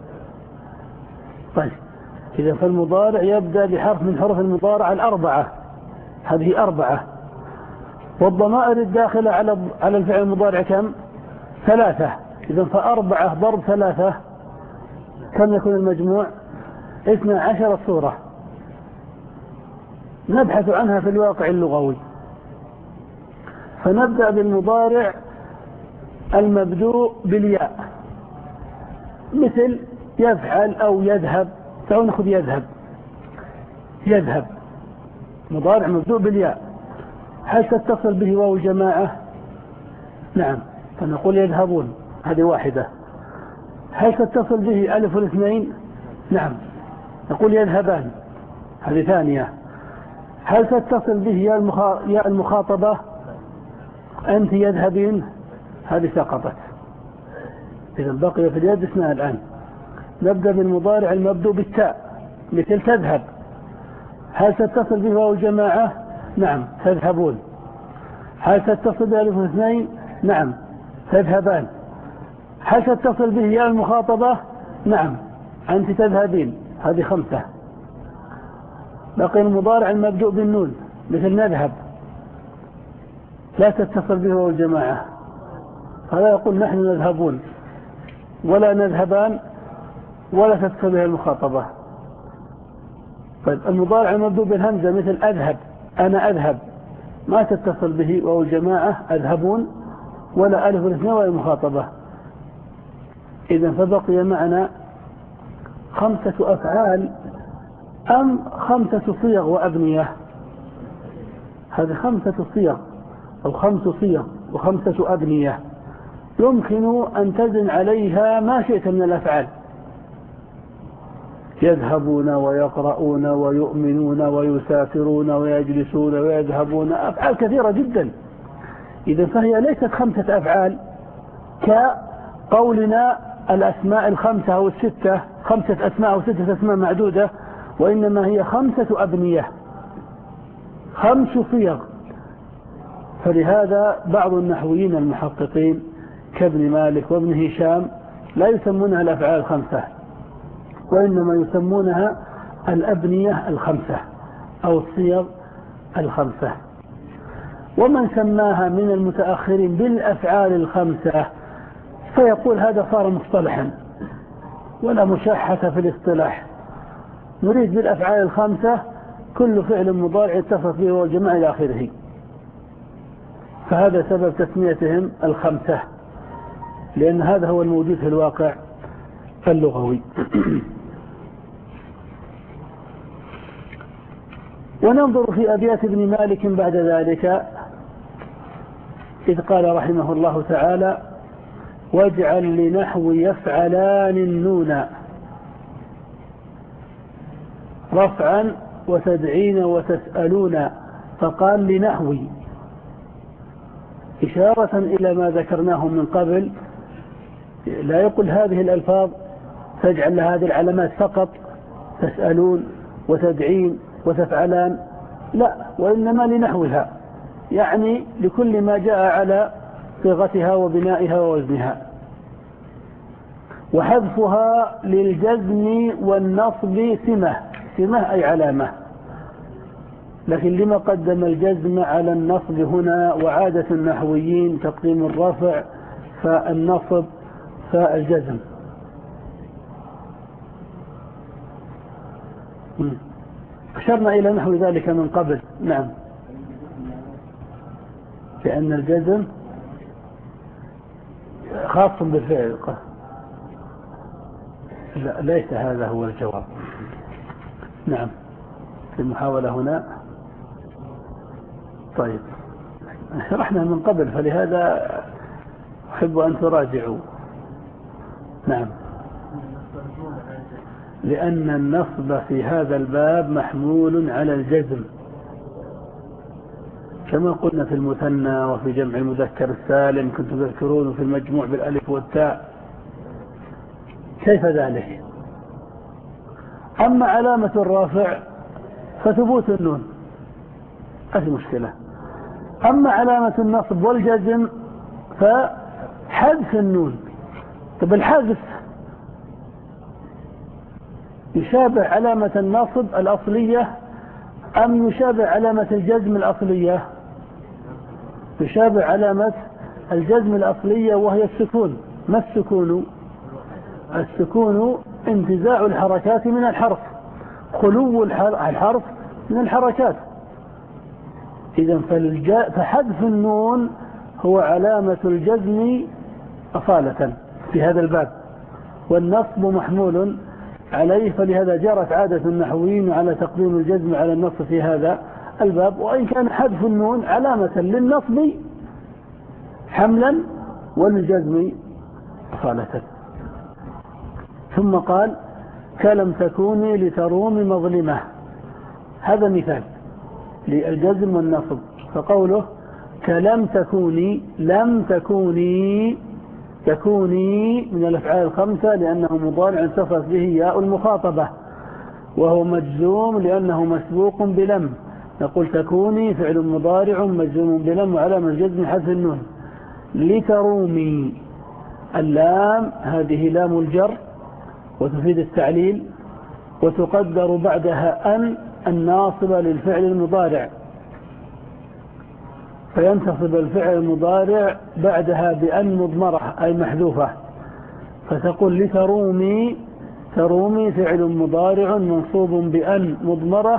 طيب إذا فالمضارع يبدأ بحرف من حروف المضارعة الأربعة، هذه أربعة، والضمائر الداخلة على على الفعل المضارع كم؟ ثلاثة. إذا فأربعة ضرب ثلاثة كم يكون المجموع؟ اثنى عشر صورة نبحث عنها في الواقع اللغوي. فنبدأ بالمضارع المبدوء بالياء مثل يفعل أو يذهب. تعالوا نأخذ يذهب. يذهب مضارع مبدوء بالياء، هل تتصل به واو جماعة؟ نعم، فنقول يذهبون، هذه واحدة. هل تتصل به ألف الاثنين؟ نعم، نقول يذهبان، هذه ثانية. هل تتصل به ياء المخاطبة؟ أنت يذهبين، هذه سقطت. إذا بقي في اليد اثنان الآن. نبدأ بالمضارع المبدوء بالتاء مثل تذهب. هل تتصل به واو الجماعة؟ نعم، تذهبون. هل تتصل به ألف الاثنين؟ نعم، تذهبان. هل تتصل به ياء المخاطبة؟ نعم، أنت تذهبين، هذه خمسة. بقي المضارع المبدوء بالنون مثل نذهب، لا تتصل به واو الجماعة، فلا يقول نحن نذهبون ولا نذهبان ولا تتصل به المخاطبة. طيب المضارع المبدوء بالهمزة مثل أذهب، أنا أذهب، ما تتصل به واو الجماعة أذهبون ولا ألف الاثنين ولا المخاطبة. إذا فبقي معنا خمسة أفعال أم خمسة صيغ وأبنية؟ هذه خمسة صيغ أو خمس صيغ وخمسة أبنية، يمكن أن تزن عليها ما شئت من الأفعال. يذهبون ويقرؤون ويؤمنون ويسافرون ويجلسون ويذهبون، أفعال كثيرة جدا. إذا فهي ليست خمسة أفعال كقولنا الأسماء الخمسة أو الستة، خمسة أسماء أو ستة أسماء معدودة، وإنما هي خمسة أبنية، خمس صيغ. فلهذا بعض النحويين المحققين كابن مالك وابن هشام لا يسمونها الأفعال الخمسة، وإنما يسمونها الأبنية الخمسة أو الصيغ الخمسة. ومن سماها من المتأخرين بالأفعال الخمسة فيقول هذا صار مصطلحا ولا مشاحة في الاصطلاح، نريد بالأفعال الخمسة كل فعل مضارع اتصف به والجماعة إلى آخره، فهذا سبب تسميتهم الخمسة، لأن هذا هو الموجود في الواقع اللغوي. وننظر في أبيات ابن مالك بعد ذلك، إذ قال رحمه الله تعالى: واجعل لنحو يفعلان النون رفعا وتدعين وتسألون، فقال لنحو إشارة إلى ما ذكرناه من قبل، لا يقول هذه الألفاظ تجعل لها هذه العلامات فقط، تسألون وتدعين وتفعلان، لا، وإنما لنحوها، يعني لكل ما جاء على صيغتها وبنائها ووزنها. وحذفها للجزم والنصب سمة، سمة أي علامة، لكن لما قدم الجزم على النصب هنا؟ وعادة النحويين تقديم الرفع فالنصب فالجزم. أشرنا إلى نحو ذلك من قبل. نعم، لأن الجزم خاص بالفعل. لا ليس هذا هو الجواب. نعم في المحاولة هنا. طيب شرحنا من قبل فلهذا أحب أن تراجعوا. نعم لأن النصب في هذا الباب محمول على الجزم كما قلنا في المثنى وفي جمع المذكر السالم كنتم تذكرون في المجموع بالألف والتاء. كيف ذلك؟ أما علامة الرافع فثبوت النون هذه مشكلة. أما علامة النصب والجزم فحذف النون. طب الحذف يشابه علامة النصب الأصلية أم يشابه علامة الجزم الأصلية؟ يشابه علامة الجزم الأصلية وهي السكون. ما السكون؟ السكون انتزاع الحركات من الحرف، خلو الحرف من الحركات. إذن فحذف النون هو علامة الجزم أصالة في هذا الباب، والنصب محمول عليه، فلهذا جرت عادة النحويين على تقديم الجزم على النصب في هذا الباب، وإن كان حذف النون علامة للنصب حملا وللجزم أصالة. ثم قال كلم تكوني لتروم مظلمة، هذا مثال للجزم والنصب. فقوله كلم تكوني، لم تكوني، تكوني من الأفعال الخمسة لأنه مضارع اتصلت به ياء المخاطبة، وهو مجزوم لأنه مسبوق بلم. نقول تكوني فعل مضارع مجزوم بلم وعلامة الجزم حذف النون. لترومي اللام هذه لام الجر وتفيد التعليل، وتقدر بعدها أن الناصبة للفعل المضارع، فينتصب الفعل المضارع بعدها بأن مضمرة أي محذوفة، فتقول لترومي، ترومي فعل مضارع منصوب بأن مضمرة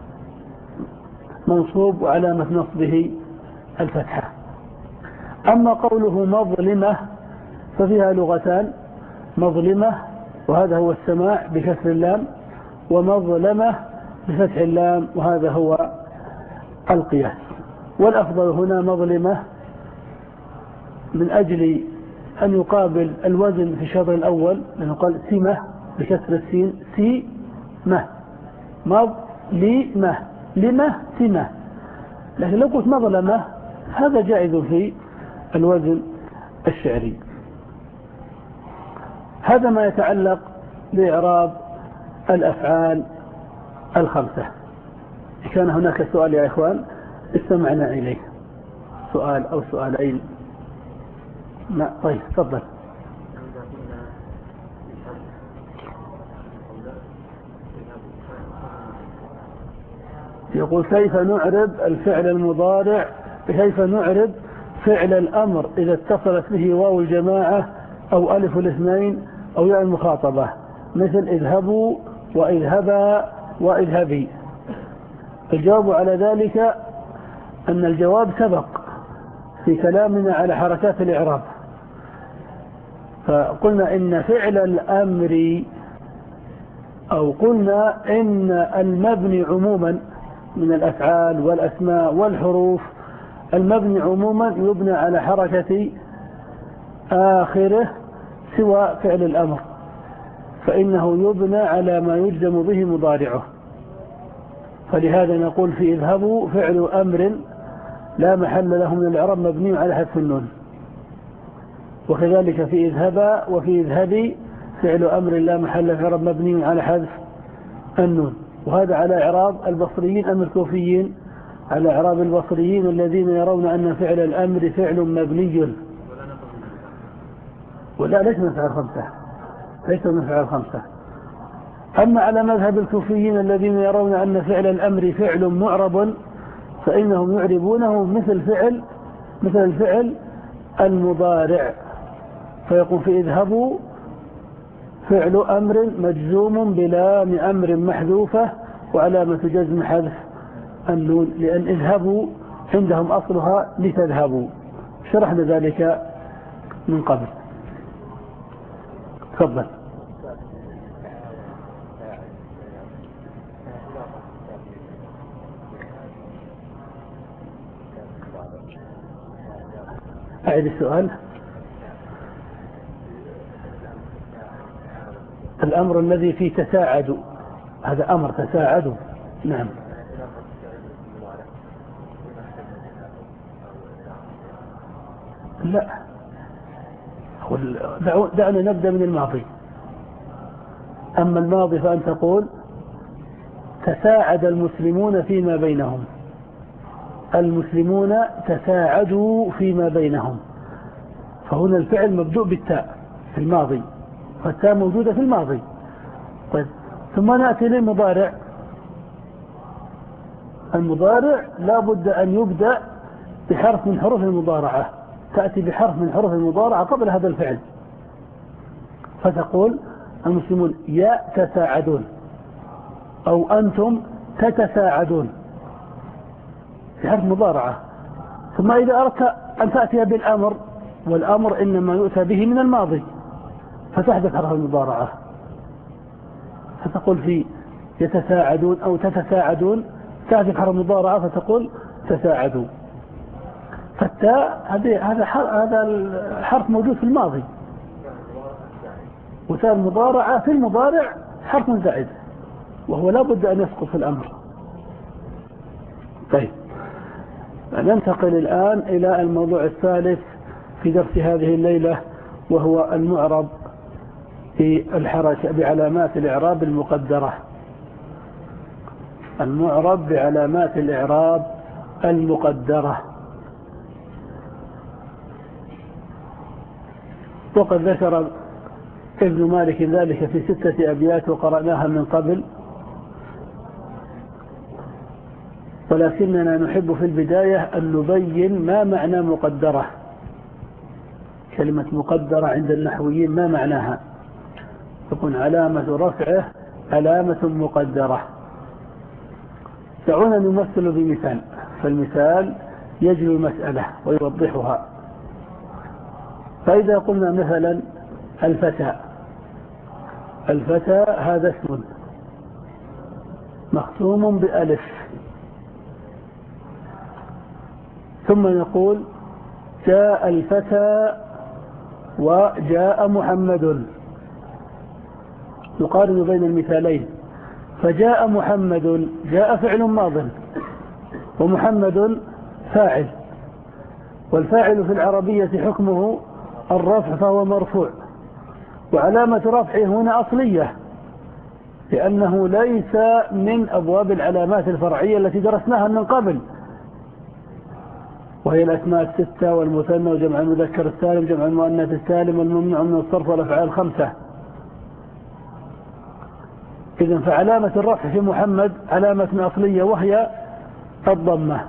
منصوب وعلامة نصبه الفتحة. أما قوله مظلمة ففيها لغتان، مظلمة وهذا هو السماع بكسر اللام، ومظلمة بفتح اللام وهذا هو القياس. والأفضل هنا مظلمة من أجل أن يقابل الوزن في الشطر الأول، لأنه قال سمة بكسر السين، سمة مظلمة لمة سمة. لكن لو قلت مظلمة هذا جائز في الوزن الشعري. هذا ما يتعلق بإعراب الأفعال الخمسة. كان هناك سؤال يا إخوان استمعنا إليه، سؤال أو سؤالين. لا طيب تفضل. يقول كيف نعرب الفعل المضارع، كيف نعرب فعل الأمر إذا اتصلت به واو الجماعة أو ألف الاثنين أو ياء المخاطبة، مثل اذهبوا واذهبا واذهبي. الجواب على ذلك أن الجواب سبق في كلامنا على حركات الإعراب، فقلنا إن فعل الأمر أو قلنا إن المبني عموما من الأفعال والأسماء والحروف، المبني عموما يبنى على حركة آخره سوى فعل الأمر، فإنه يبنى على ما يجزم به مضارعه. فلهذا نقول في اذهبوا فعل أمر لا محل له من الإعراب مبني على حذف النون، وكذلك في اذهبا وفي اذهبي فعل أمر لا محل له من الإعراب مبني على حذف النون. وهذا على إعراب البصريين أم الكوفيين؟ على إعراب البصريين الذين يرون أن فعل الأمر فعل مبني، ولا ليس من فعل خمسة، ليس من فعل خمسة. أما على مذهب الكوفيين الذين يرون أن فعل الأمر فعل معرب، فإنهم يعربونه مثل فعل مثل الفعل المضارع، فيقول في اذهبوا فعل أمر مجزوم بلام أمر محذوفة وعلامة جزم حذف النون، لأن اذهبوا عندهم أصلها لتذهبوا، شرحنا ذلك من قبل. تفضل. أعيد السؤال. الأمر الذي فيه تساعد، هذا أمر تساعد. نعم. لا، دعنا نبدأ من الماضي. أما الماضي فأن تقول تساعد المسلمون فيما بينهم، المسلمون تساعدوا فيما بينهم، فهنا الفعل مبدوء بالتاء في الماضي، فالتاء موجودة في الماضي. طيب، ثم نأتي للمضارع. المضارع لا بد أن يبدأ بحرف من حروف المضارعة، تأتي بحرف من حروف المضارعة قبل هذا الفعل، فتقول المسلمون يتساعدون أو أنتم تتساعدون بحرف مضارعة. ثم إذا أردت أن تأتي بالأمر، والأمر إنما يؤتى به من الماضي، فتحدث حرف المضارعة، فتقول في يتساعدون أو تتساعدون، تحدث حرف المضارعة فتقول تساعدوا. فالتاء هذا هذا الحرف موجود في الماضي، وتاء المضارعة في المضارع حرف زائد، وهو لا بد أن يسقط في الأمر. طيب، ننتقل الآن إلى الموضوع الثالث في درس هذه الليلة، وهو المعرب في الحركة بعلامات الإعراب المقدرة. المعرب بعلامات الإعراب المقدرة. وقد ذكر ابن مالك ذلك في ستة أبيات وقرأناها من قبل، ولكننا نحب في البداية أن نبين ما معنى مقدرة. كلمة مقدرة عند النحويين ما معناها؟ تكون علامة رفعه علامة مقدرة. دعونا نمثل بمثال، فالمثال يجلو المسألة ويوضحها. فإذا قلنا مثلا الفتى، الفتى هذا اسم مختوم بألف، ثم نقول جاء الفتى وجاء محمد، نقارن بين المثالين. فجاء محمد، جاء فعل ماض ومحمد فاعل، والفاعل في العربية حكمه الرفع فهو مرفوع، وعلامة رفعه هنا أصلية، لأنه ليس من أبواب العلامات الفرعية التي درسناها من قبل، وهي الأسماء الستة والمثنى وجمع المذكر السالم جمع المؤنث السالم والممنوع من الصرف والأفعال الخمسة. إذن فعلامة الرفع في محمد علامة أصلية وهي الضمة.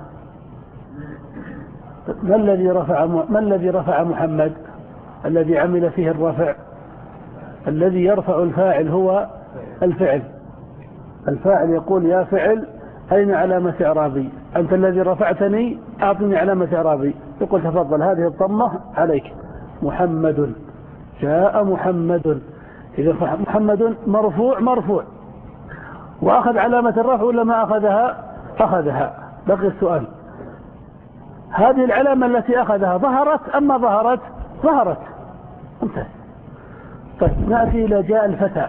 ما الذي رفع ما الذي رفع محمد؟ الذي عمل فيه الرفع، الذي يرفع الفاعل هو الفعل. الفاعل يقول يا فعل أين علامة إعرابي؟ أنت الذي رفعتني، أعطني علامة إعرابي. يقول تفضل هذه الضمة عليك، محمد، جاء محمد. إذا محمد مرفوع مرفوع، وأخذ علامة الرفع ولا ما أخذها؟ أخذها. بقي السؤال، هذه العلامة التي أخذها ظهرت أم ما ظهرت؟ ظهرت. انتهى. طيب، نأتي إلى جاء الفتى.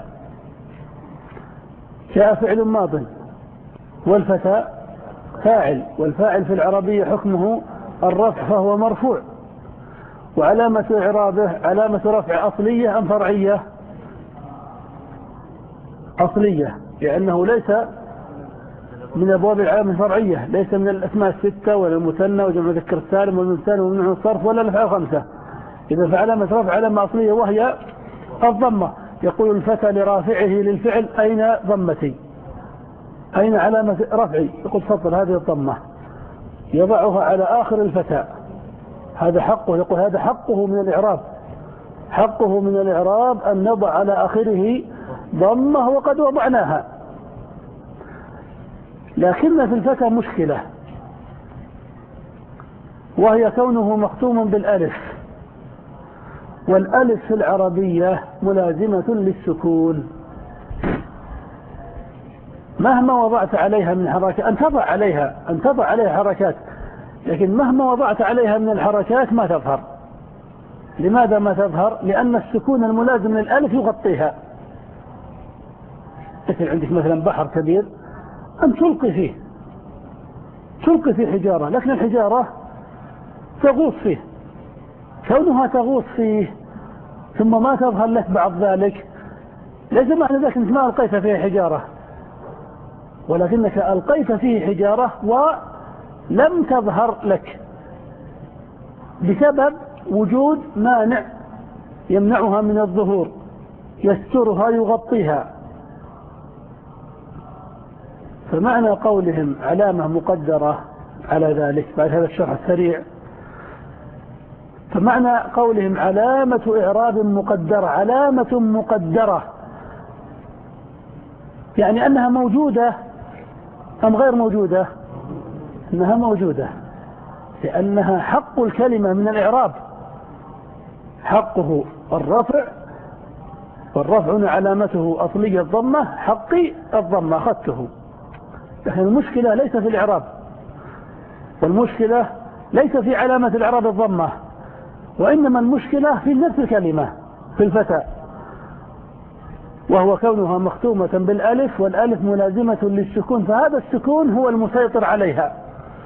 جاء فعل ماض والفتى فاعل، والفاعل في العربية حكمه الرفع فهو مرفوع، وعلامة إعرابه علامة رفع أصلية أم فرعية؟ أصلية، لأنه ليس من أبواب العلامة الفرعية، ليس من الأسماء الستة ولا المثنى وجمع المذكر السالم والمثنى وممنوع من الصرف ولا الأفعال الخمسة. إذا فعلامة رفع علامة أصلية وهي الضمة. يقول الفتى لرافعه للفعل أين ضمتي؟ أين علامة رفعي؟ يقول تفضل هذه الضمة، يضعها على آخر الفتى، هذا حقه. يقول هذا حقه من الإعراب، حقه من الإعراب أن نضع على آخره ضمة وقد وضعناها. لكن في الفتى مشكلة، وهي كونه مختوم بالألف، والألف في العربية ملازمة للسكون، مهما وضعت عليها من حركات، أن تضع عليها أن تضع عليها حركات، لكن مهما وضعت عليها من الحركات ما تظهر، لماذا ما تظهر؟ لأن السكون الملازم للألف يغطيها. مثل عندك مثلا بحر كبير أن تلقي فيه تلقي فيه حجارة، لكن الحجارة تغوص فيه، كونها تغوص فيه ثم ما تظهر لك بعد ذلك ليس معنى ذلك أنك ما ألقيت فيه حجارة، ولكنك ألقيت فيه حجارة ولم تظهر لك بسبب وجود مانع يمنعها من الظهور، يسترها يغطيها. فمعنى قولهم علامة مقدرة على ذلك بعد هذا الشرح السريع، فمعنى قولهم علامة إعراب مقدرة، علامة مقدرة يعني أنها موجودة أم غير موجودة؟ أنها موجودة، لأنها حق الكلمة من الإعراب، حقه الرفع، والرفع علامته أصلية الضمة، حقي الضمة أخذته. لكن المشكلة ليس في الإعراب، والمشكلة ليس في علامة الإعراب الضمة، وإنما المشكلة في نفس الكلمة، في الفتاء، وهو كونها مختومة بالألف، والألف ملازمة للسكون، فهذا السكون هو المسيطر عليها،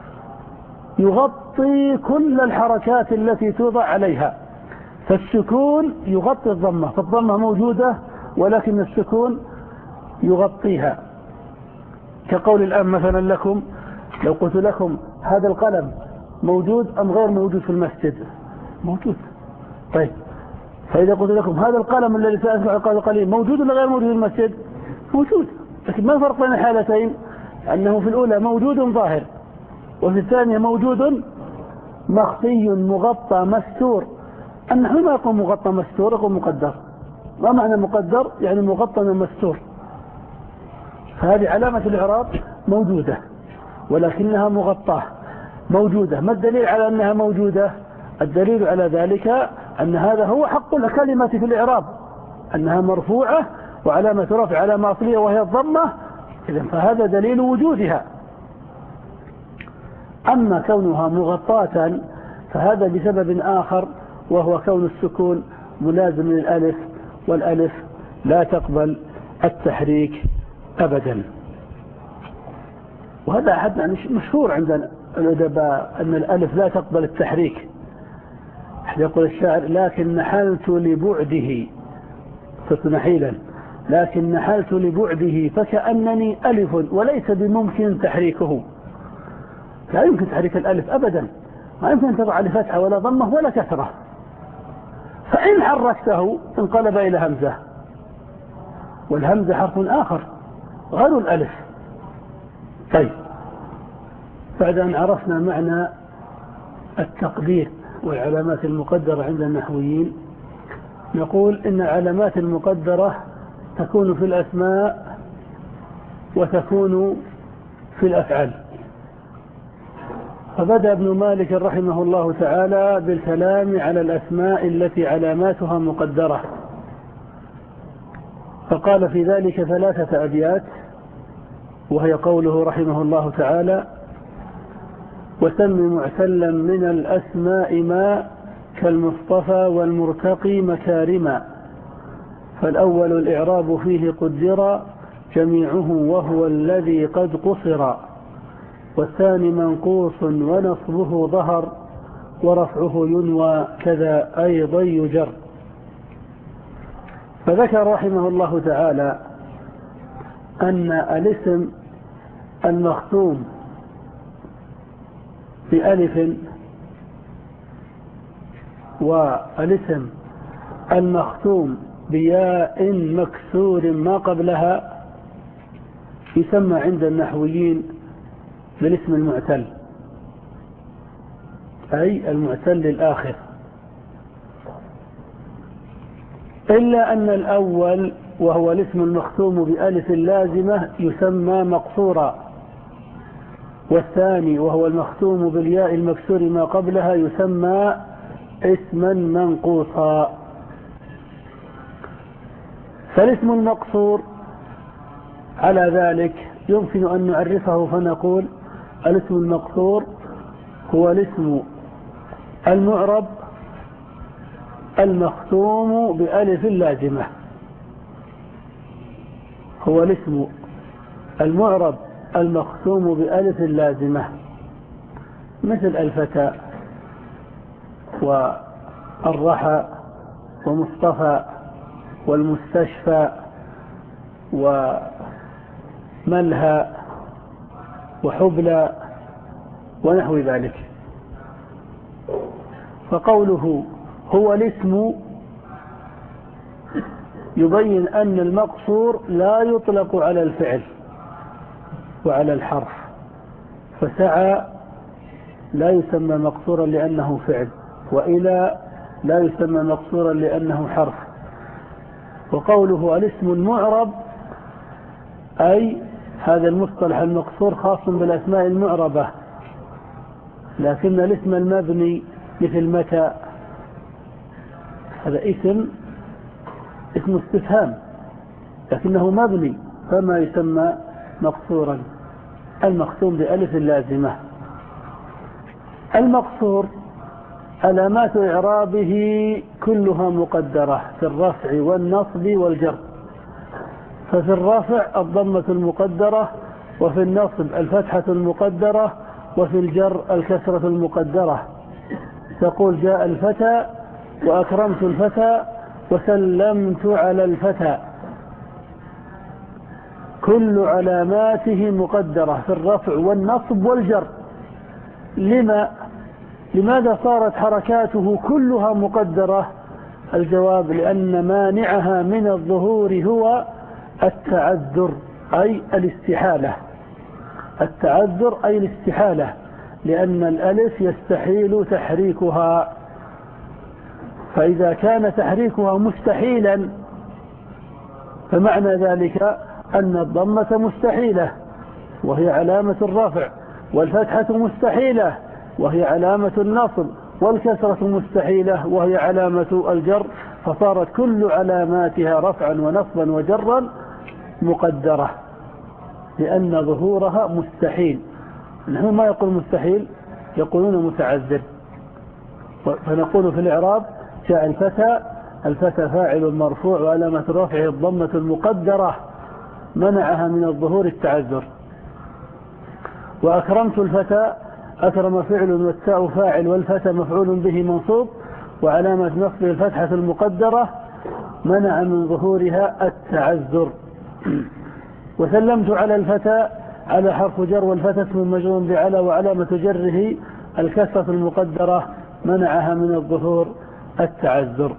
يغطي كل الحركات التي توضع عليها. فالسكون يغطي الضمة، فالضمة موجودة ولكن السكون يغطيها. كقول الآن مثلا لكم، لو قلت لكم هذا القلم موجود أم غير موجود في المسجد؟ موجود. طيب، فإذا قلت لكم هذا القلم الذي سأسمع قبل قليل موجود ولا غير موجود في المسجد؟ موجود. لكن ما الفرق بين الحالتين؟ أنه في الأولى موجود ظاهر، وفي الثانية موجود مخفي مغطى مستور. النحو ما يقول مغطى مستور، يقول مقدر. ما معنى مقدر؟ يعني مغطى مستور. فهذه علامة الإعراب موجودة ولكنها مغطاة موجودة. ما الدليل على أنها موجودة؟ الدليل على ذلك أن هذا هو حق الكلمة في الإعراب، أنها مرفوعة وعلامة رفع علامة أصلية وهي الضمة، إذن فهذا دليل وجودها. أما كونها مغطاة فهذا بسبب آخر، وهو كون السكون ملازم للألف، والألف لا تقبل التحريك أبدا. وهذا أحد مشهور عند الأدباء أن الألف لا تقبل التحريك. يقول الشاعر: لكن نحلت لبعده فتنحيلا لكن نحلت لبعده فكأنني ألف وليس بممكن تحريكه. لا يمكن تحريك الألف أبدا، ما يمكن أن تضع لفتحة ولا ضمة ولا كسرة، فإن حركته انقلب إلى همزة، والهمزة حرف آخر غير الألف. طيب، بعد أن عرفنا معنى التقدير والعلامات المقدرة عند النحويين، نقول إن العلامات المقدرة تكون في الأسماء وتكون في الأفعال. فبدأ ابن مالك رحمه الله تعالى بالكلام على الأسماء التي علاماتها مقدرة، فقال في ذلك ثلاثة أبيات، وهي قوله رحمه الله تعالى: وسم معتلا من الأسماء ما كالمصطفى والمرتقي مكارما، فالأول الإعراب فيه قدر جميعه وهو الذي قد قصر، والثاني منقوص ونصبه ظهر ورفعه ينوى كذا أيضا يجر. فذكر رحمه الله تعالى أن الاسم المختوم بألف والاسم المختوم بياء مكسور ما قبلها يسمى عند النحويين بالاسم المعتل، أي المعتل الآخر، إلا أن الأول وهو الاسم المختوم بألف لازمة يسمى مقصورا، والثاني وهو المختوم بالياء المكسور ما قبلها يسمى اسما منقوصا. فالاسم المقصور على ذلك يمكن أن نعرفه فنقول: الاسم المقصور هو الاسم المعرب المختوم بألف لازمة. هو الاسم المعرب المختوم بألف لازمة، مثل الفتى والرحى ومصطفى والمستشفى وملهى وحبلى ونحو ذلك. فقوله هو الاسم يبين أن المقصور لا يطلق على الفعل وعلى الحرف، فسعى لا يسمى مقصورا لأنه فعل، وإلى لا يسمى مقصورا لأنه حرف. وقوله الاسم المعرب أي هذا المصطلح المقصور خاص بالأسماء المعربة، لكن الاسم المبني مثل متى هذا اسم اسم استفهام لكنه مبني فما يسمى مقصورا، المختوم بألف اللازمة. المقصور علامات إعرابه كلها مقدرة في الرفع والنصب والجر. ففي الرفع الضمة المقدرة، وفي النصب الفتحة المقدرة، وفي الجر الكسرة المقدرة. تقول جاء الفتى وأكرمت الفتى وسلمت على الفتى، كل علاماته مقدرة في الرفع والنصب والجر. لما لماذا صارت حركاته كلها مقدرة؟ الجواب لأن مانعها من الظهور هو التعذر أي الاستحالة. التعذر أي الاستحالة، لأن الألف يستحيل تحريكها، فإذا كان تحريكها مستحيلا فمعنى ذلك أن الضمة مستحيلة وهي علامة الرفع، والفتحة مستحيلة وهي علامة النصب، والكسرة مستحيلة وهي علامة الجر، فصارت كل علاماتها رفعا ونصبا وجرا مقدرة لأن ظهورها مستحيل. نحن ما يقول مستحيل، يقولون متعذر. فنقول في الإعراب جاء الفتى، الفتى فاعل مرفوع وعلامة رفعه الضمة المقدرة منعها من الظهور التعذر. وأكرمت الفتى، أكرم فعل والتاء فاعل والفتى مفعول به منصوب وعلامة نصبه الفتحة المقدرة منع من ظهورها التعذر. وسلمت على الفتى، على حرف جر والفتى اسم مجرور بعلى وعلامة جره الكسرة المقدرة منعها من الظهور التعذر.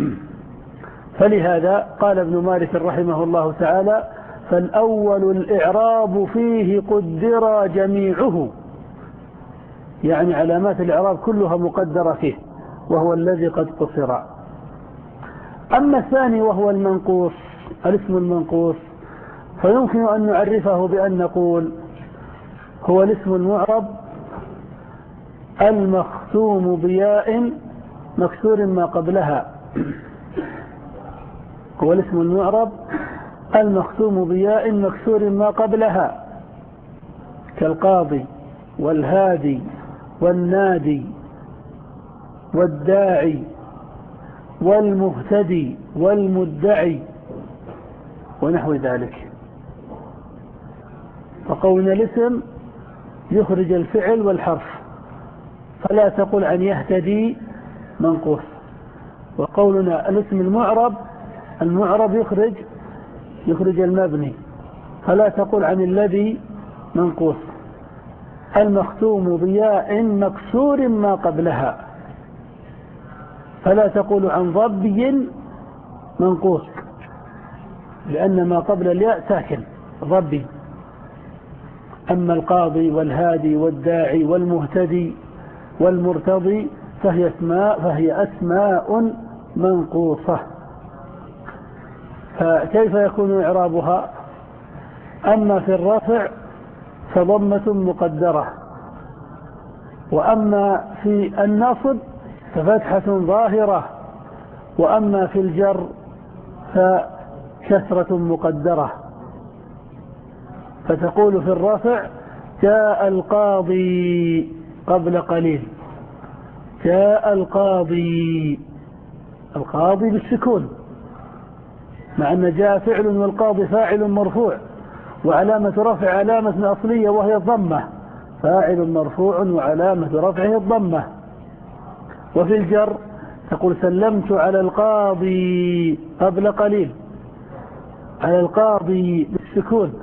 فلهذا قال ابن مالك رحمه الله تعالى: فالأول الإعراب فيه قدر جميعه، يعني علامات الإعراب كلها مقدرة فيه وهو الذي قد قصر. أما الثاني وهو المنقوص، الاسم المنقوص، فيمكن أن نعرفه بأن نقول هو الاسم المعرب المختوم بياء مكسور ما قبلها. هو الاسم المعرب المختوم بياء مكسور ما قبلها، كالقاضي والهادي والنادي والداعي والمهتدي والمدعي ونحو ذلك. فقولنا الاسم يخرج الفعل والحرف، فلا تقل عن يهتدي منقوص. وقولنا الاسم المعرب، المعرب يخرج يخرج المبني، فلا تقل عن الذي منقوص. المختوم بياء مكسور ما قبلها، فلا تقول عن ضبي منقوص لأن ما قبل الياء ساكن ضبي. أما القاضي والهادي والداعي والمهتدي والمرتضي فهي اسماء فهي أسماء منقوصة. فكيف يكون إعرابها؟ أما في الرفع فضمة مقدرة، وأما في النصب ففتحة ظاهرة، وأما في الجر فكسرة مقدرة. فتقول في الرفع جاء القاضي قبل قليل، جاء القاضي. القاضي بالسكون، مع أن جاء فعل والقاضي فاعل مرفوع وعلامة رفع علامة أصلية وهي الضمة، فاعل مرفوع وعلامة رفعه الضمة. وفي الجر تقول سلمت على القاضي قبل قليل، على القاضي بالسكون،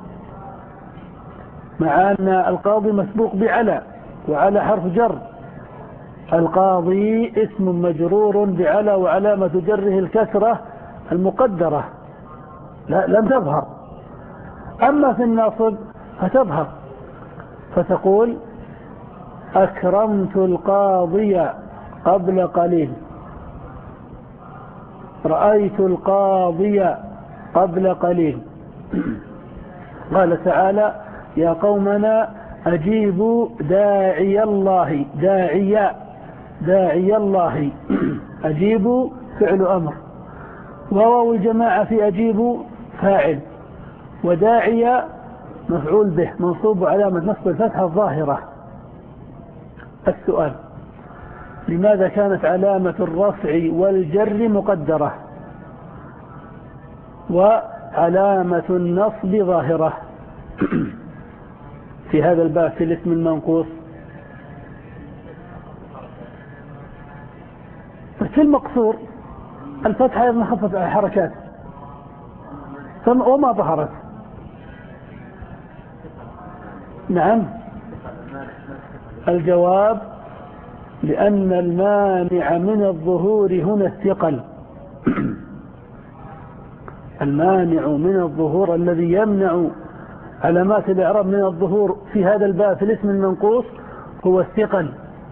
مع أن القاضي مسبوق بعلى، وعلى حرف جر. القاضي اسم مجرور بعلى وعلامة جره الكسرة المقدرة لا لم تظهر. أما في النصب فتظهر، فتقول أكرمت القاضي قبل قليل، رأيت القاضي قبل قليل. قال تعالى يا قومنا أجيبوا داعي الله، داعي داعي الله أجيبوا فعل أمر، وواو الجماعة في أجيبوا فاعل، وداعي مفعول به منصوب علامة نصب الفتحة الظاهرة. السؤال لماذا كانت علامة الرفع والجر مقدرة وعلامة النصب ظاهرة في هذا الباب في الاسم المنقوص؟ في المقصور الفتحة أيضا خفت على الحركات وما ظهرت. نعم، الجواب لأن المانع من الظهور هنا الثقل. المانع من الظهور الذي يمنع علامات الإعراب من الظهور في هذا الباب في الاسم المنقوص هو الثقل.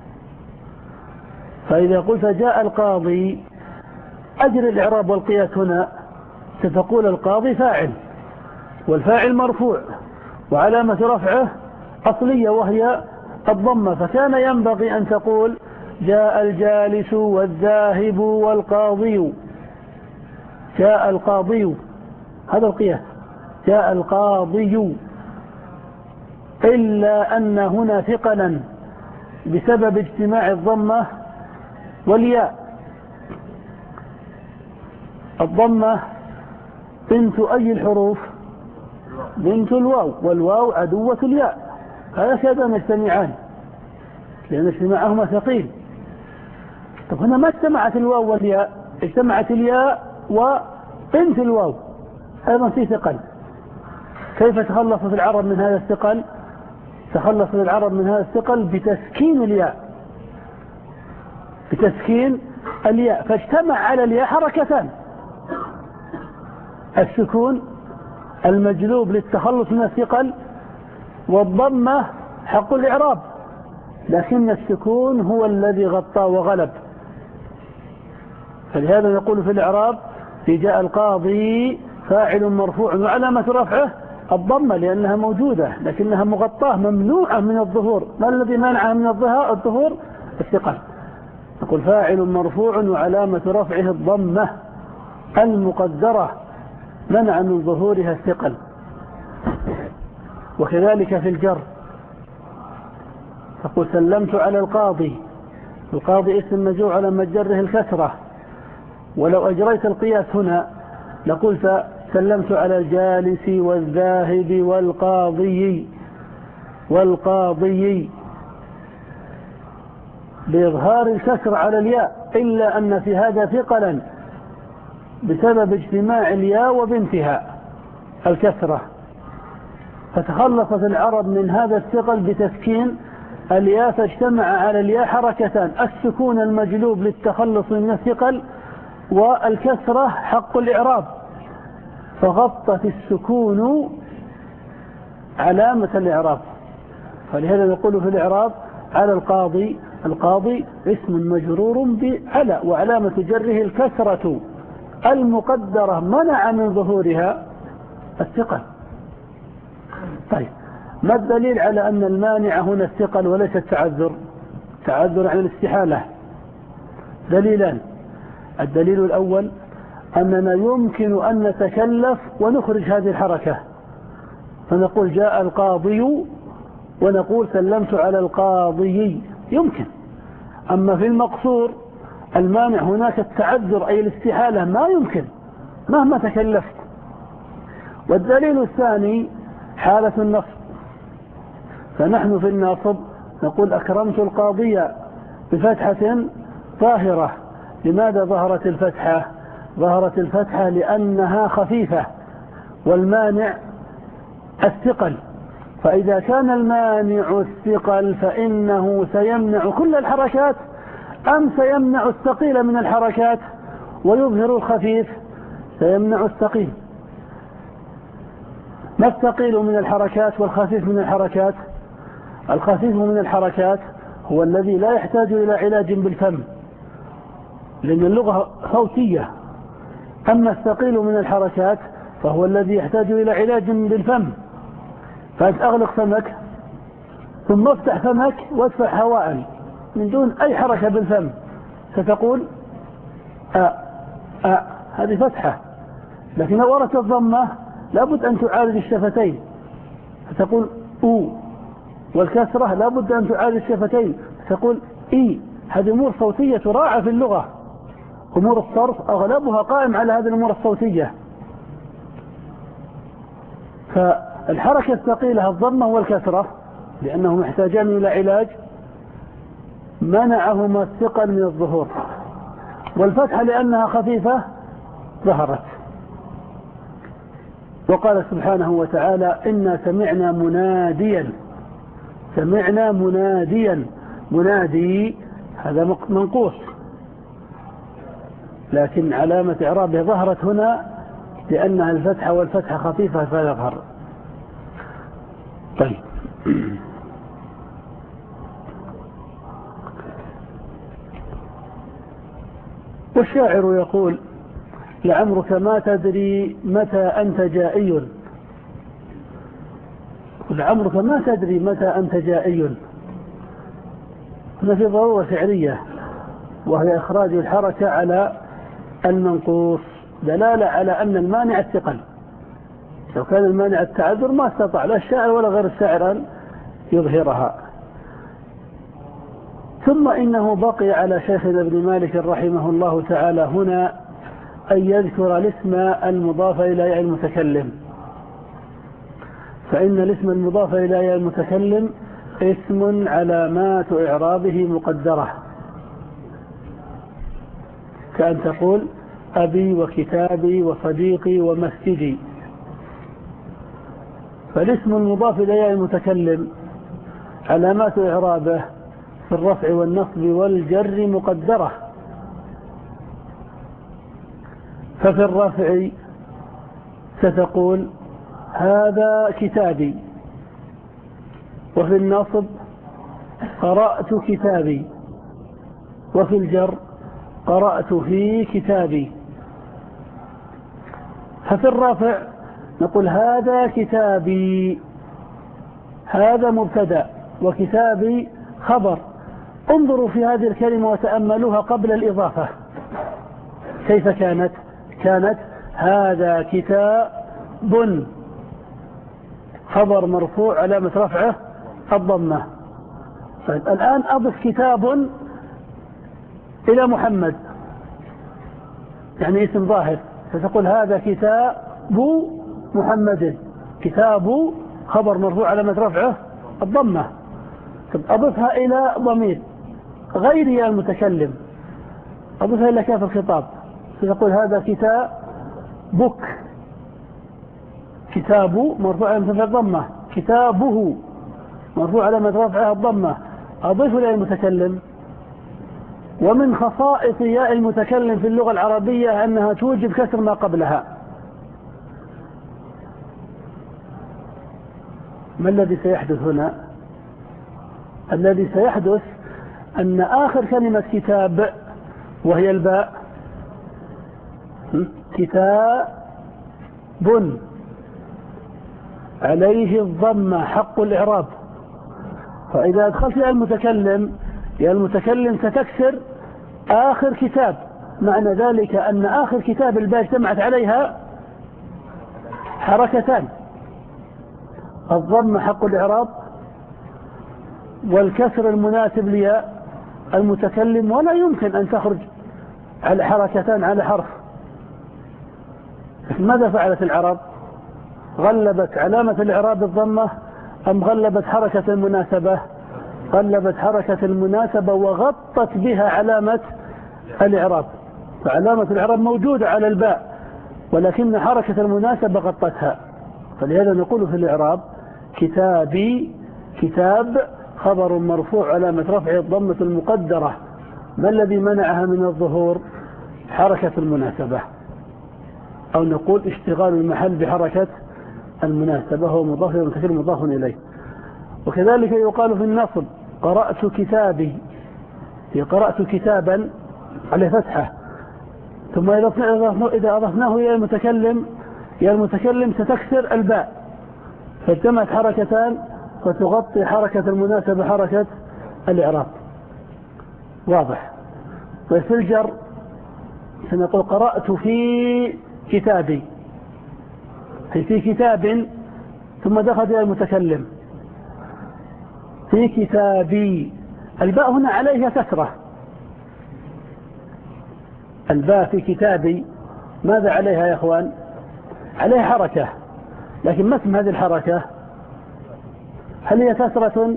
فإذا قلت جاء القاضي أجر الإعراب والقياس هنا ستقول القاضي فاعل، والفاعل مرفوع وعلامة رفعه أصلية وهي الضمة، فكان ينبغي أن تقول جاء الجالس والذاهب والقاضي، جاء القاضي، هذا القياس، جاء القاضي. إلا أن هنا ثقلا بسبب اجتماع الضمة والياء. الضمة بنت أي الحروف؟ بنت الواو، والواو عدوة الياء، هذا كذا يجتمعان لأن اجتماعهما ثقيل. طب هنا ما اجتمعت الواو والياء، اجتمعت الياء وبنت الواو، أيضا في ثقل. كيف تخلص العرب من هذا الثقل؟ تخلص العرب من هذا الثقل بتسكين الياء، بتسكين الياء، فاجتمع على الياء حركتان: السكون المجلوب للتخلص من الثقل، والضمة حق الإعراب، لكن السكون هو الذي غطى وغلب. فلهذا نقول في الإعراب في جاء القاضي فاعل مرفوع وعلامة رفعه الضمة لأنها موجودة لكنها مغطاة ممنوعة من الظهور. ما الذي منعها من الظهور؟ الثقل. نقول فاعل مرفوع وعلامة رفعه الضمة المقدرة منع من ظهورها الثقل. وكذلك في الجر تقول سلمت على القاضي، القاضي اسم مجرور على مجره الكسرة، ولو أجريت القياس هنا لقلت سلمت على الجالس والذاهب والقاضي والقاضي بإظهار الكسر على الياء، إلا أن في هذا ثقلا بسبب اجتماع الياء وبنتها الكسرة، فتخلصت العرب من هذا الثقل بتسكين الياء، فاجتمع على الياء حركتان: السكون المجلوب للتخلص من الثقل، والكسرة حق الإعراب، فغطت السكون علامة الإعراب. فلهذا نقول في الإعراب على القاضي، القاضي اسم مجرور بعلى وعلامة جره الكسرة المقدرة منع من ظهورها الثقل. طيب، ما الدليل على أن المانع هنا الثقل وليس التعذر؟ تعذر عن الاستحالة. دليلان: الدليل الأول أننا يمكن أن نتكلف ونخرج هذه الحركة، فنقول جاء القاضي ونقول سلمت على القاضي، يمكن. أما في المقصور المانع هناك التعذر أي الاستحالة، ما يمكن مهما تكلفت. والدليل الثاني حالة النصب، فنحن في الناصب نقول أكرمت القاضية بفتحة ظاهرة. لماذا ظهرت الفتحة؟ ظهرت الفتحة لأنها خفيفة والمانع الثقل، فإذا كان المانع الثقل فإنه سيمنع كل الحركات أم سيمنع الثقيل من الحركات ويظهر الخفيف؟ سيمنع الثقيل. ما الثقيل من الحركات والخفيف من الحركات؟ الخفيف من الحركات هو الذي لا يحتاج إلى علاج بالفم لأن اللغة صوتية، أما الثقيل من الحركات فهو الذي يحتاج إلى علاج بالفم. فأنت أغلق فمك ثم افتح فمك وادفع هواء من دون أي حركة بالفم، ستقول أ أ هذه فتحة. لكن لو أردت الضمة لابد أن تعالج الشفتين فتقول أو، والكسرة لابد أن تعالج الشفتين فتقول إي. هذه أمور صوتية تراعى في اللغة، أمور الصرف أغلبها قائم على هذه الأمور الصوتية. فالحركة الثقيلة الضمة والكسرة لأنهم يحتاجان إلى علاج منعهما الثقل من الظهور، والفتحة لأنها خفيفة ظهرت. وقال سبحانه وتعالى إنا سمعنا مناديا، سمعنا مناديا، منادي هذا منقوص لكن علامة إعرابه ظهرت هنا لأنها الفتحة والفتحة خفيفة فيظهر. طيب والشاعر يقول لعمرك ما تدري متى أنت جائي، لعمرك ما تدري متى أنت جائي. هنا في ضرورة شعرية وهي إخراج الحركة على المنقوص دلالة على أن المانع الثقل. لو كان المانع التعذر ما استطاع لا الشاعر ولا غير الشاعر أن يظهرها. ثم إنه بقي على شيخنا ابن مالك رحمه الله تعالى هنا أن يذكر الاسم المضاف إلى ياء المتكلم، فإن الاسم المضاف إلى ياء المتكلم اسم علامات إعرابه مقدرة، كأن تقول أبي وكتابي وصديقي ومسجدي. فالاسم المضاف إلى ياء المتكلم علامات إعرابه في الرفع والنصب والجر مقدرة. ففي الرفع ستقول هذا كتابي، وفي النصب قرأت كتابي، وفي الجر قرأت في كتابي. ففي الرفع نقول هذا كتابي، هذا مبتدأ وكتابي خبر. انظروا في هذه الكلمة وتأملوها قبل الإضافة كيف كانت. كانت هذا كتاب خبر مرفوع علامة رفعه الضمة. طيب الآن أضف كتاب إلى محمد يعني اسم ظاهر، فتقول هذا كتاب محمد، كتاب خبر مرفوع علامة رفعه الضمة. طيب أضفها إلى ضمير غير ياء المتكلم، أضفها إلى كاف الخطاب، فتقول هذا كتاب بك، كتاب مرفوع علامة رفعه الضمة، كتابه مرفوع علامة رفعه الضمة. أضيف إلى المتكلم. ومن خصائص ياء المتكلم في اللغة العربية أنها توجب كسر ما قبلها. ما الذي سيحدث هنا؟ الذي سيحدث أن آخر كلمة كتاب وهي الباء كتاب عليه الضمة حق الإعراب، فإذا أدخلت يا المتكلم يا المتكلم ستكسر آخر كتاب، معنى ذلك أن آخر كتاب الباء اجتمعت عليها حركتان، الضمة حق الإعراب والكسر المناسب لياء المتكلم، ولا يمكن أن تخرج على حركتان على حرف، ماذا فعلت العرب؟ غلبت علامة الإعراب الضمة أم غلبت حركة المناسبة؟ غلبت حركة المناسبة وغطت بها علامة الإعراب، فعلامة الإعراب موجودة على الباء ولكن حركة المناسبة غطتها. فلهذا نقول في الإعراب كتابي، كتاب خبر مرفوع علامة رفعه الضمة المقدرة. ما الذي منعها من الظهور؟ حركة المناسبة، أو نقول اشتغال المحل بحركة المناسبة، هو مضاف ومتكلم مضاف إليه. وكذلك يقال في النصب قرأت كتابي، قرأت كتابا على فتحة، ثم إذا أضفناه إلى المتكلم يا المتكلم ستكسر الباء، فاجتمعت حركتان فتغطي حركة المناسبة حركة الإعراب. واضح؟ وفي الجر سنقول قرأت في كتابي، في كتاب ثم دخل إلى المتكلم في كتابي، الباء هنا عليها كسرة، الباء في كتابي ماذا عليها يا أخوان؟ عليها حركة، لكن ما اسم هذه الحركة؟ هل هي كسرة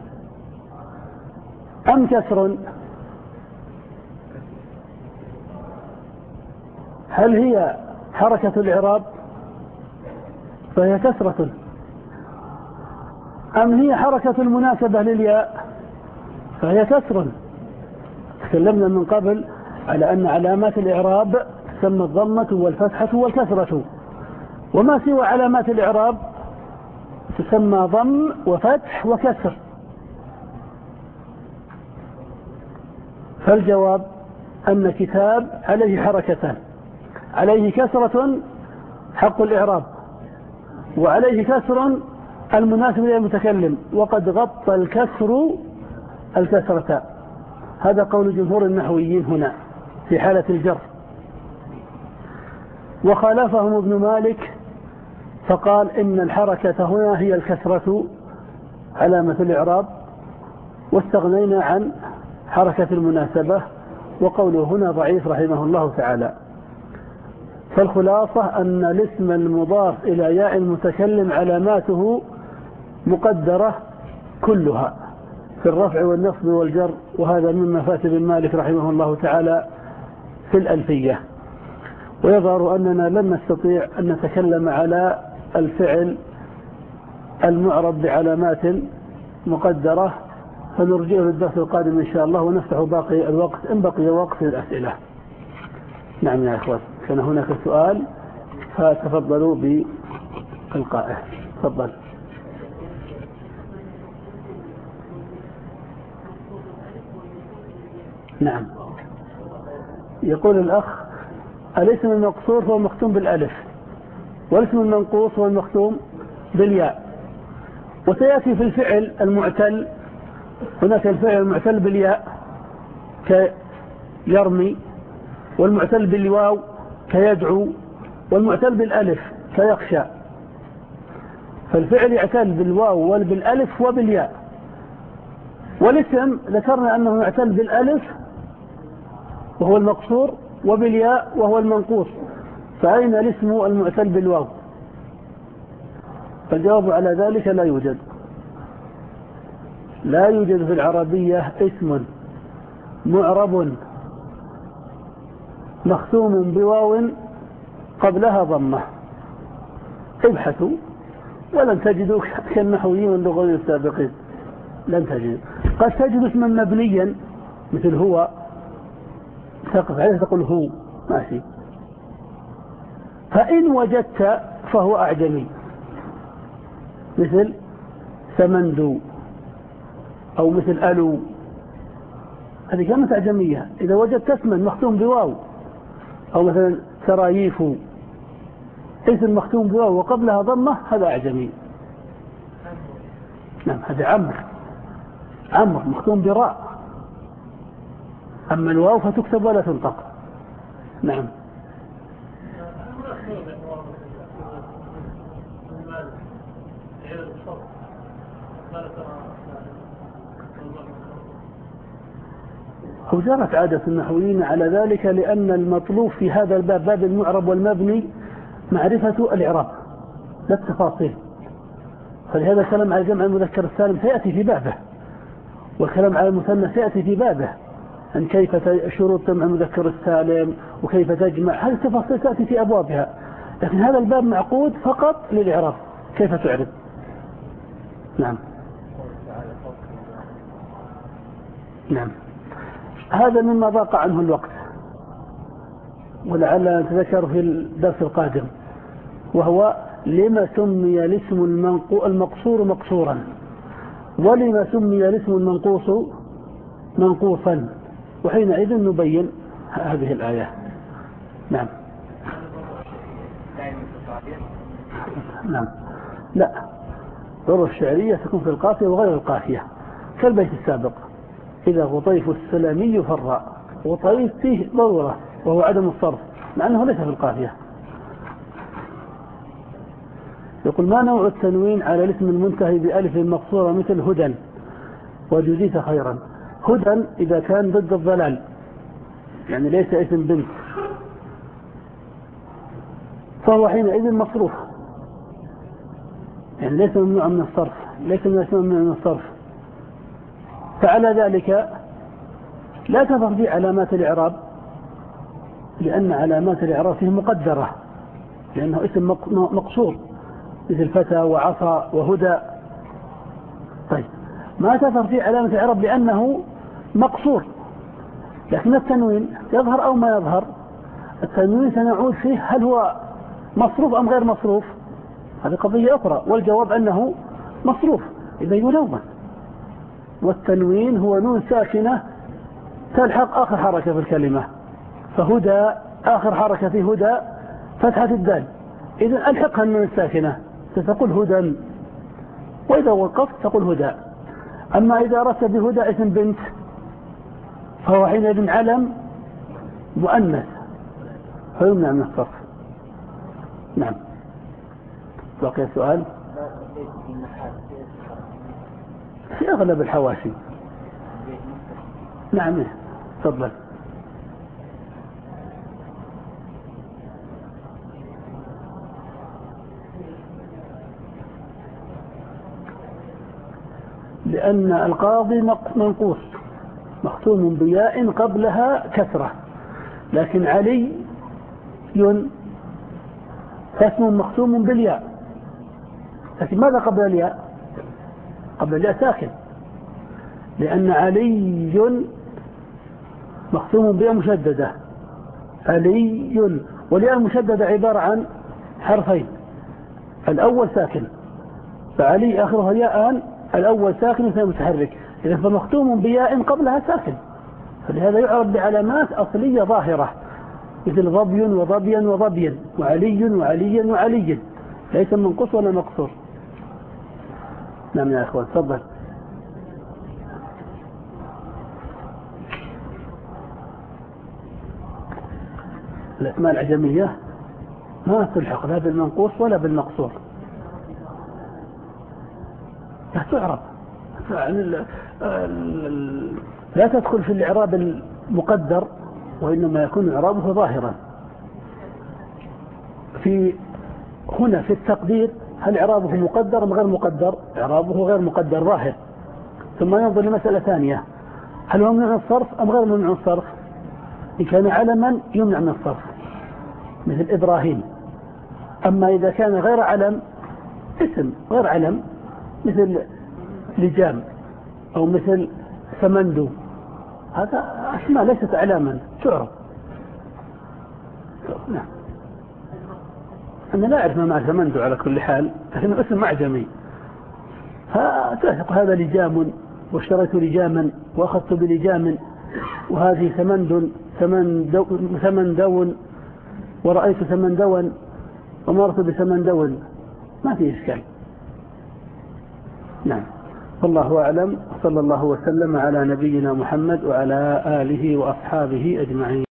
أم كسر؟ هل هي حركة الإعراب فهي كسرة، أم هي حركة المناسبة للياء فهي كسر؟ تكلمنا من قبل على أن علامات الإعراب تسمى الضمة والفتحة والكسرة، وما سوى علامات الإعراب تسمى ضم وفتح وكسر. فالجواب أن كتاب عليه حركتان، عليه كسرة حق الإعراب، وعليه كسر المناسب للمتكلم، وقد غطى الكسر الكسرة. هذا قول جمهور النحويين هنا في حالة الجر. وخالفهم ابن مالك فقال إن الحركة هنا هي الكسرة علامة الإعراب، واستغنينا عن حركة المناسبة، وقوله هنا ضعيف رحمه الله تعالى. فالخلاصة أن الاسم المضاف إلى ياء المتكلم علاماته مقدرة كلها في الرفع والنصب والجر، وهذا مما فات ابن مالك رحمه الله تعالى في الألفية. ويظهر أننا لن نستطيع أن نتكلم على الفعل المعرب بعلامات مقدرة، فنرجئه للدرس القادم إن شاء الله، ونفتح باقي الوقت إن بقي وقت للأسئلة. نعم يا إخوان، كان هناك سؤال فتفضلوا بإلقائه. تفضل. نعم، يقول الأخ الاسم المقصور هو المختوم بالألف، والاسم المنقوص هو المختوم بالياء. وسيأتي في الفعل المعتل هناك الفعل المعتل بالياء كيرمي، والمعتل بالواو كيدعو، والمعتل بالألف كيخشى. فالفعل يعتل بالواو وبالألف وبالياء، والاسم ذكرنا أنه يعتل بالألف وهو المقصور وبالياء وهو المنقوص، فأين الاسم المعتل بالواو؟ فالجواب على ذلك لا يوجد، لا يوجد في العربية اسم معرب مختوم بواو قبلها ضمة. ابحثوا ولن تجدوا كالنحويين واللغويين السابقين، لن تجدوا. قد تجد اسما مبنيا مثل هو، تقف عليه تقول هو ماشي، فإن وجدت فهو أعجمي مثل سمندو أو مثل ألو، هذه كانت أعجمية. إذا وجدت اسما مختوم بواو، أو مثلا سراييف اسم مختوم بواو وقبلها ضمة، هذا أعجمي. نعم، هذا عمرو، عمرو مختوم براء، أما الواو فتكتب ولا تنطق. نعم. أو جرت عادة النحويين على ذلك، لأن المطلوب في هذا الباب، باب المعرب والمبني، معرفة الإعراب لا التفاصيل. فلهذا الكلام على جمع المذكر السالم سيأتي في بابه، والكلام على المثنى سيأتي في بابه، أن كيف شروط جمع المذكر السالم وكيف تجمع، هذه التفاصيل تأتي في أبوابها. لكن هذا الباب معقود فقط للإعراب، كيف تعرب. نعم نعم. هذا مما ضاق عنه الوقت، ولعل نتذكر في الدرس القادم، وهو لما سمي الاسم المقصور مقصورا، ولما سمي الاسم المنقوص منقوصا، وحينئذ نبين هذه الآية. نعم نعم. لا، ضرورة الشعرية تكون في القافية وغير القافية، كالبيت السابق: إذا غطيف السلامي فالراء. غطيف فيه ضرورة وهو عدم الصرف، مع أنه ليس في القافية. يقول: ما نوع التنوين على الاسم المنتهي بألف مقصورة مثل هدى وجزيت خيرا؟ هدى إذا كان ضد الضلال، يعني ليس اسم بنت، فهو حينئذ مصروف، يعني ليس ممنوع من الصرف، ليس من اسم ممنوع من الصرف. فعلى ذلك لا تظهر فيه علامات الإعراب، لأن علامات الإعراب فيه مقدرة، لأنه اسم مقصور مثل فتى وعصى وهدى. طيب، ما تظهر فيه علامة الإعراب لأنه مقصور. لكن التنوين يظهر أو ما يظهر، التنوين سنعود فيه هل هو مصروف أم غير مصروف، هذه قضية أخرى، والجواب أنه مصروف، إذا ينون. والتنوين هو نون ساكنة تلحق آخر حركة في الكلمة، فهدى آخر حركة في هدى فتحة الدال، إذن ألحقها النون الساكنة ستقول هدى، وإذا وقفت تقول هدى. أما إذا أردت بهدى اسم بنت فهو حينئذ علم مؤنث فيمنع من الصرف. نعم. بقي سؤال؟ في أغلب الحواشي. نعم تفضل. لأن القاضي منقوص مختوم بياء قبلها كسرة، لكن علي اسم مختوم بالياء، لكن ماذا قبل الياء؟ قبل الياء ساكن، لأن علي مختوم بياء مشددة، علي، والياء المشددة عبارة عن حرفين، الأول ساكن، فعلي آخرها ياء، الأول ساكن والثاني متحرك، إذا فمختوم بياء قبلها ساكن، فلهذا يعرف بعلامات أصلية ظاهرة مثل ظبي وظبيا وظبيا وعلي وعليا وعلي، ليس منقص ولا مقصور. نعم يا أخوان تفضل. الأسماء العجمية ما تلحق لا بالمنقوص ولا بالمقصور، لا تعرب، لا تدخل في الإعراب المقدر، وإنما يكون إعرابه ظاهرا. في هنا في التقدير هل إعرابه مقدر أم غير مقدر؟ إعرابه غير مقدر ظاهر. ثم ينظر لمسألة ثانية، هل هو ممنوع من الصرف أم غير ممنوع من الصرف؟ إن كان علما يمنع من الصرف مثل إبراهيم. أما إذا كان غير علم، اسم غير علم مثل لجام أو مثل سمندو، هذا أسماء ليست أعلاما تعرف. نعم. أنا لا أعرف ما معنى سمندو على كل حال، لكنه اسم معجمي، فتلحق هذا لجام واشتريت لجاما وأخذت بلجام، وهذه ثمند ثمندو ورأيت ثمندوا ومرت بثمندو، ما في إشكال. نعم. والله أعلم، صلى الله وسلم على نبينا محمد وعلى آله وأصحابه أجمعين.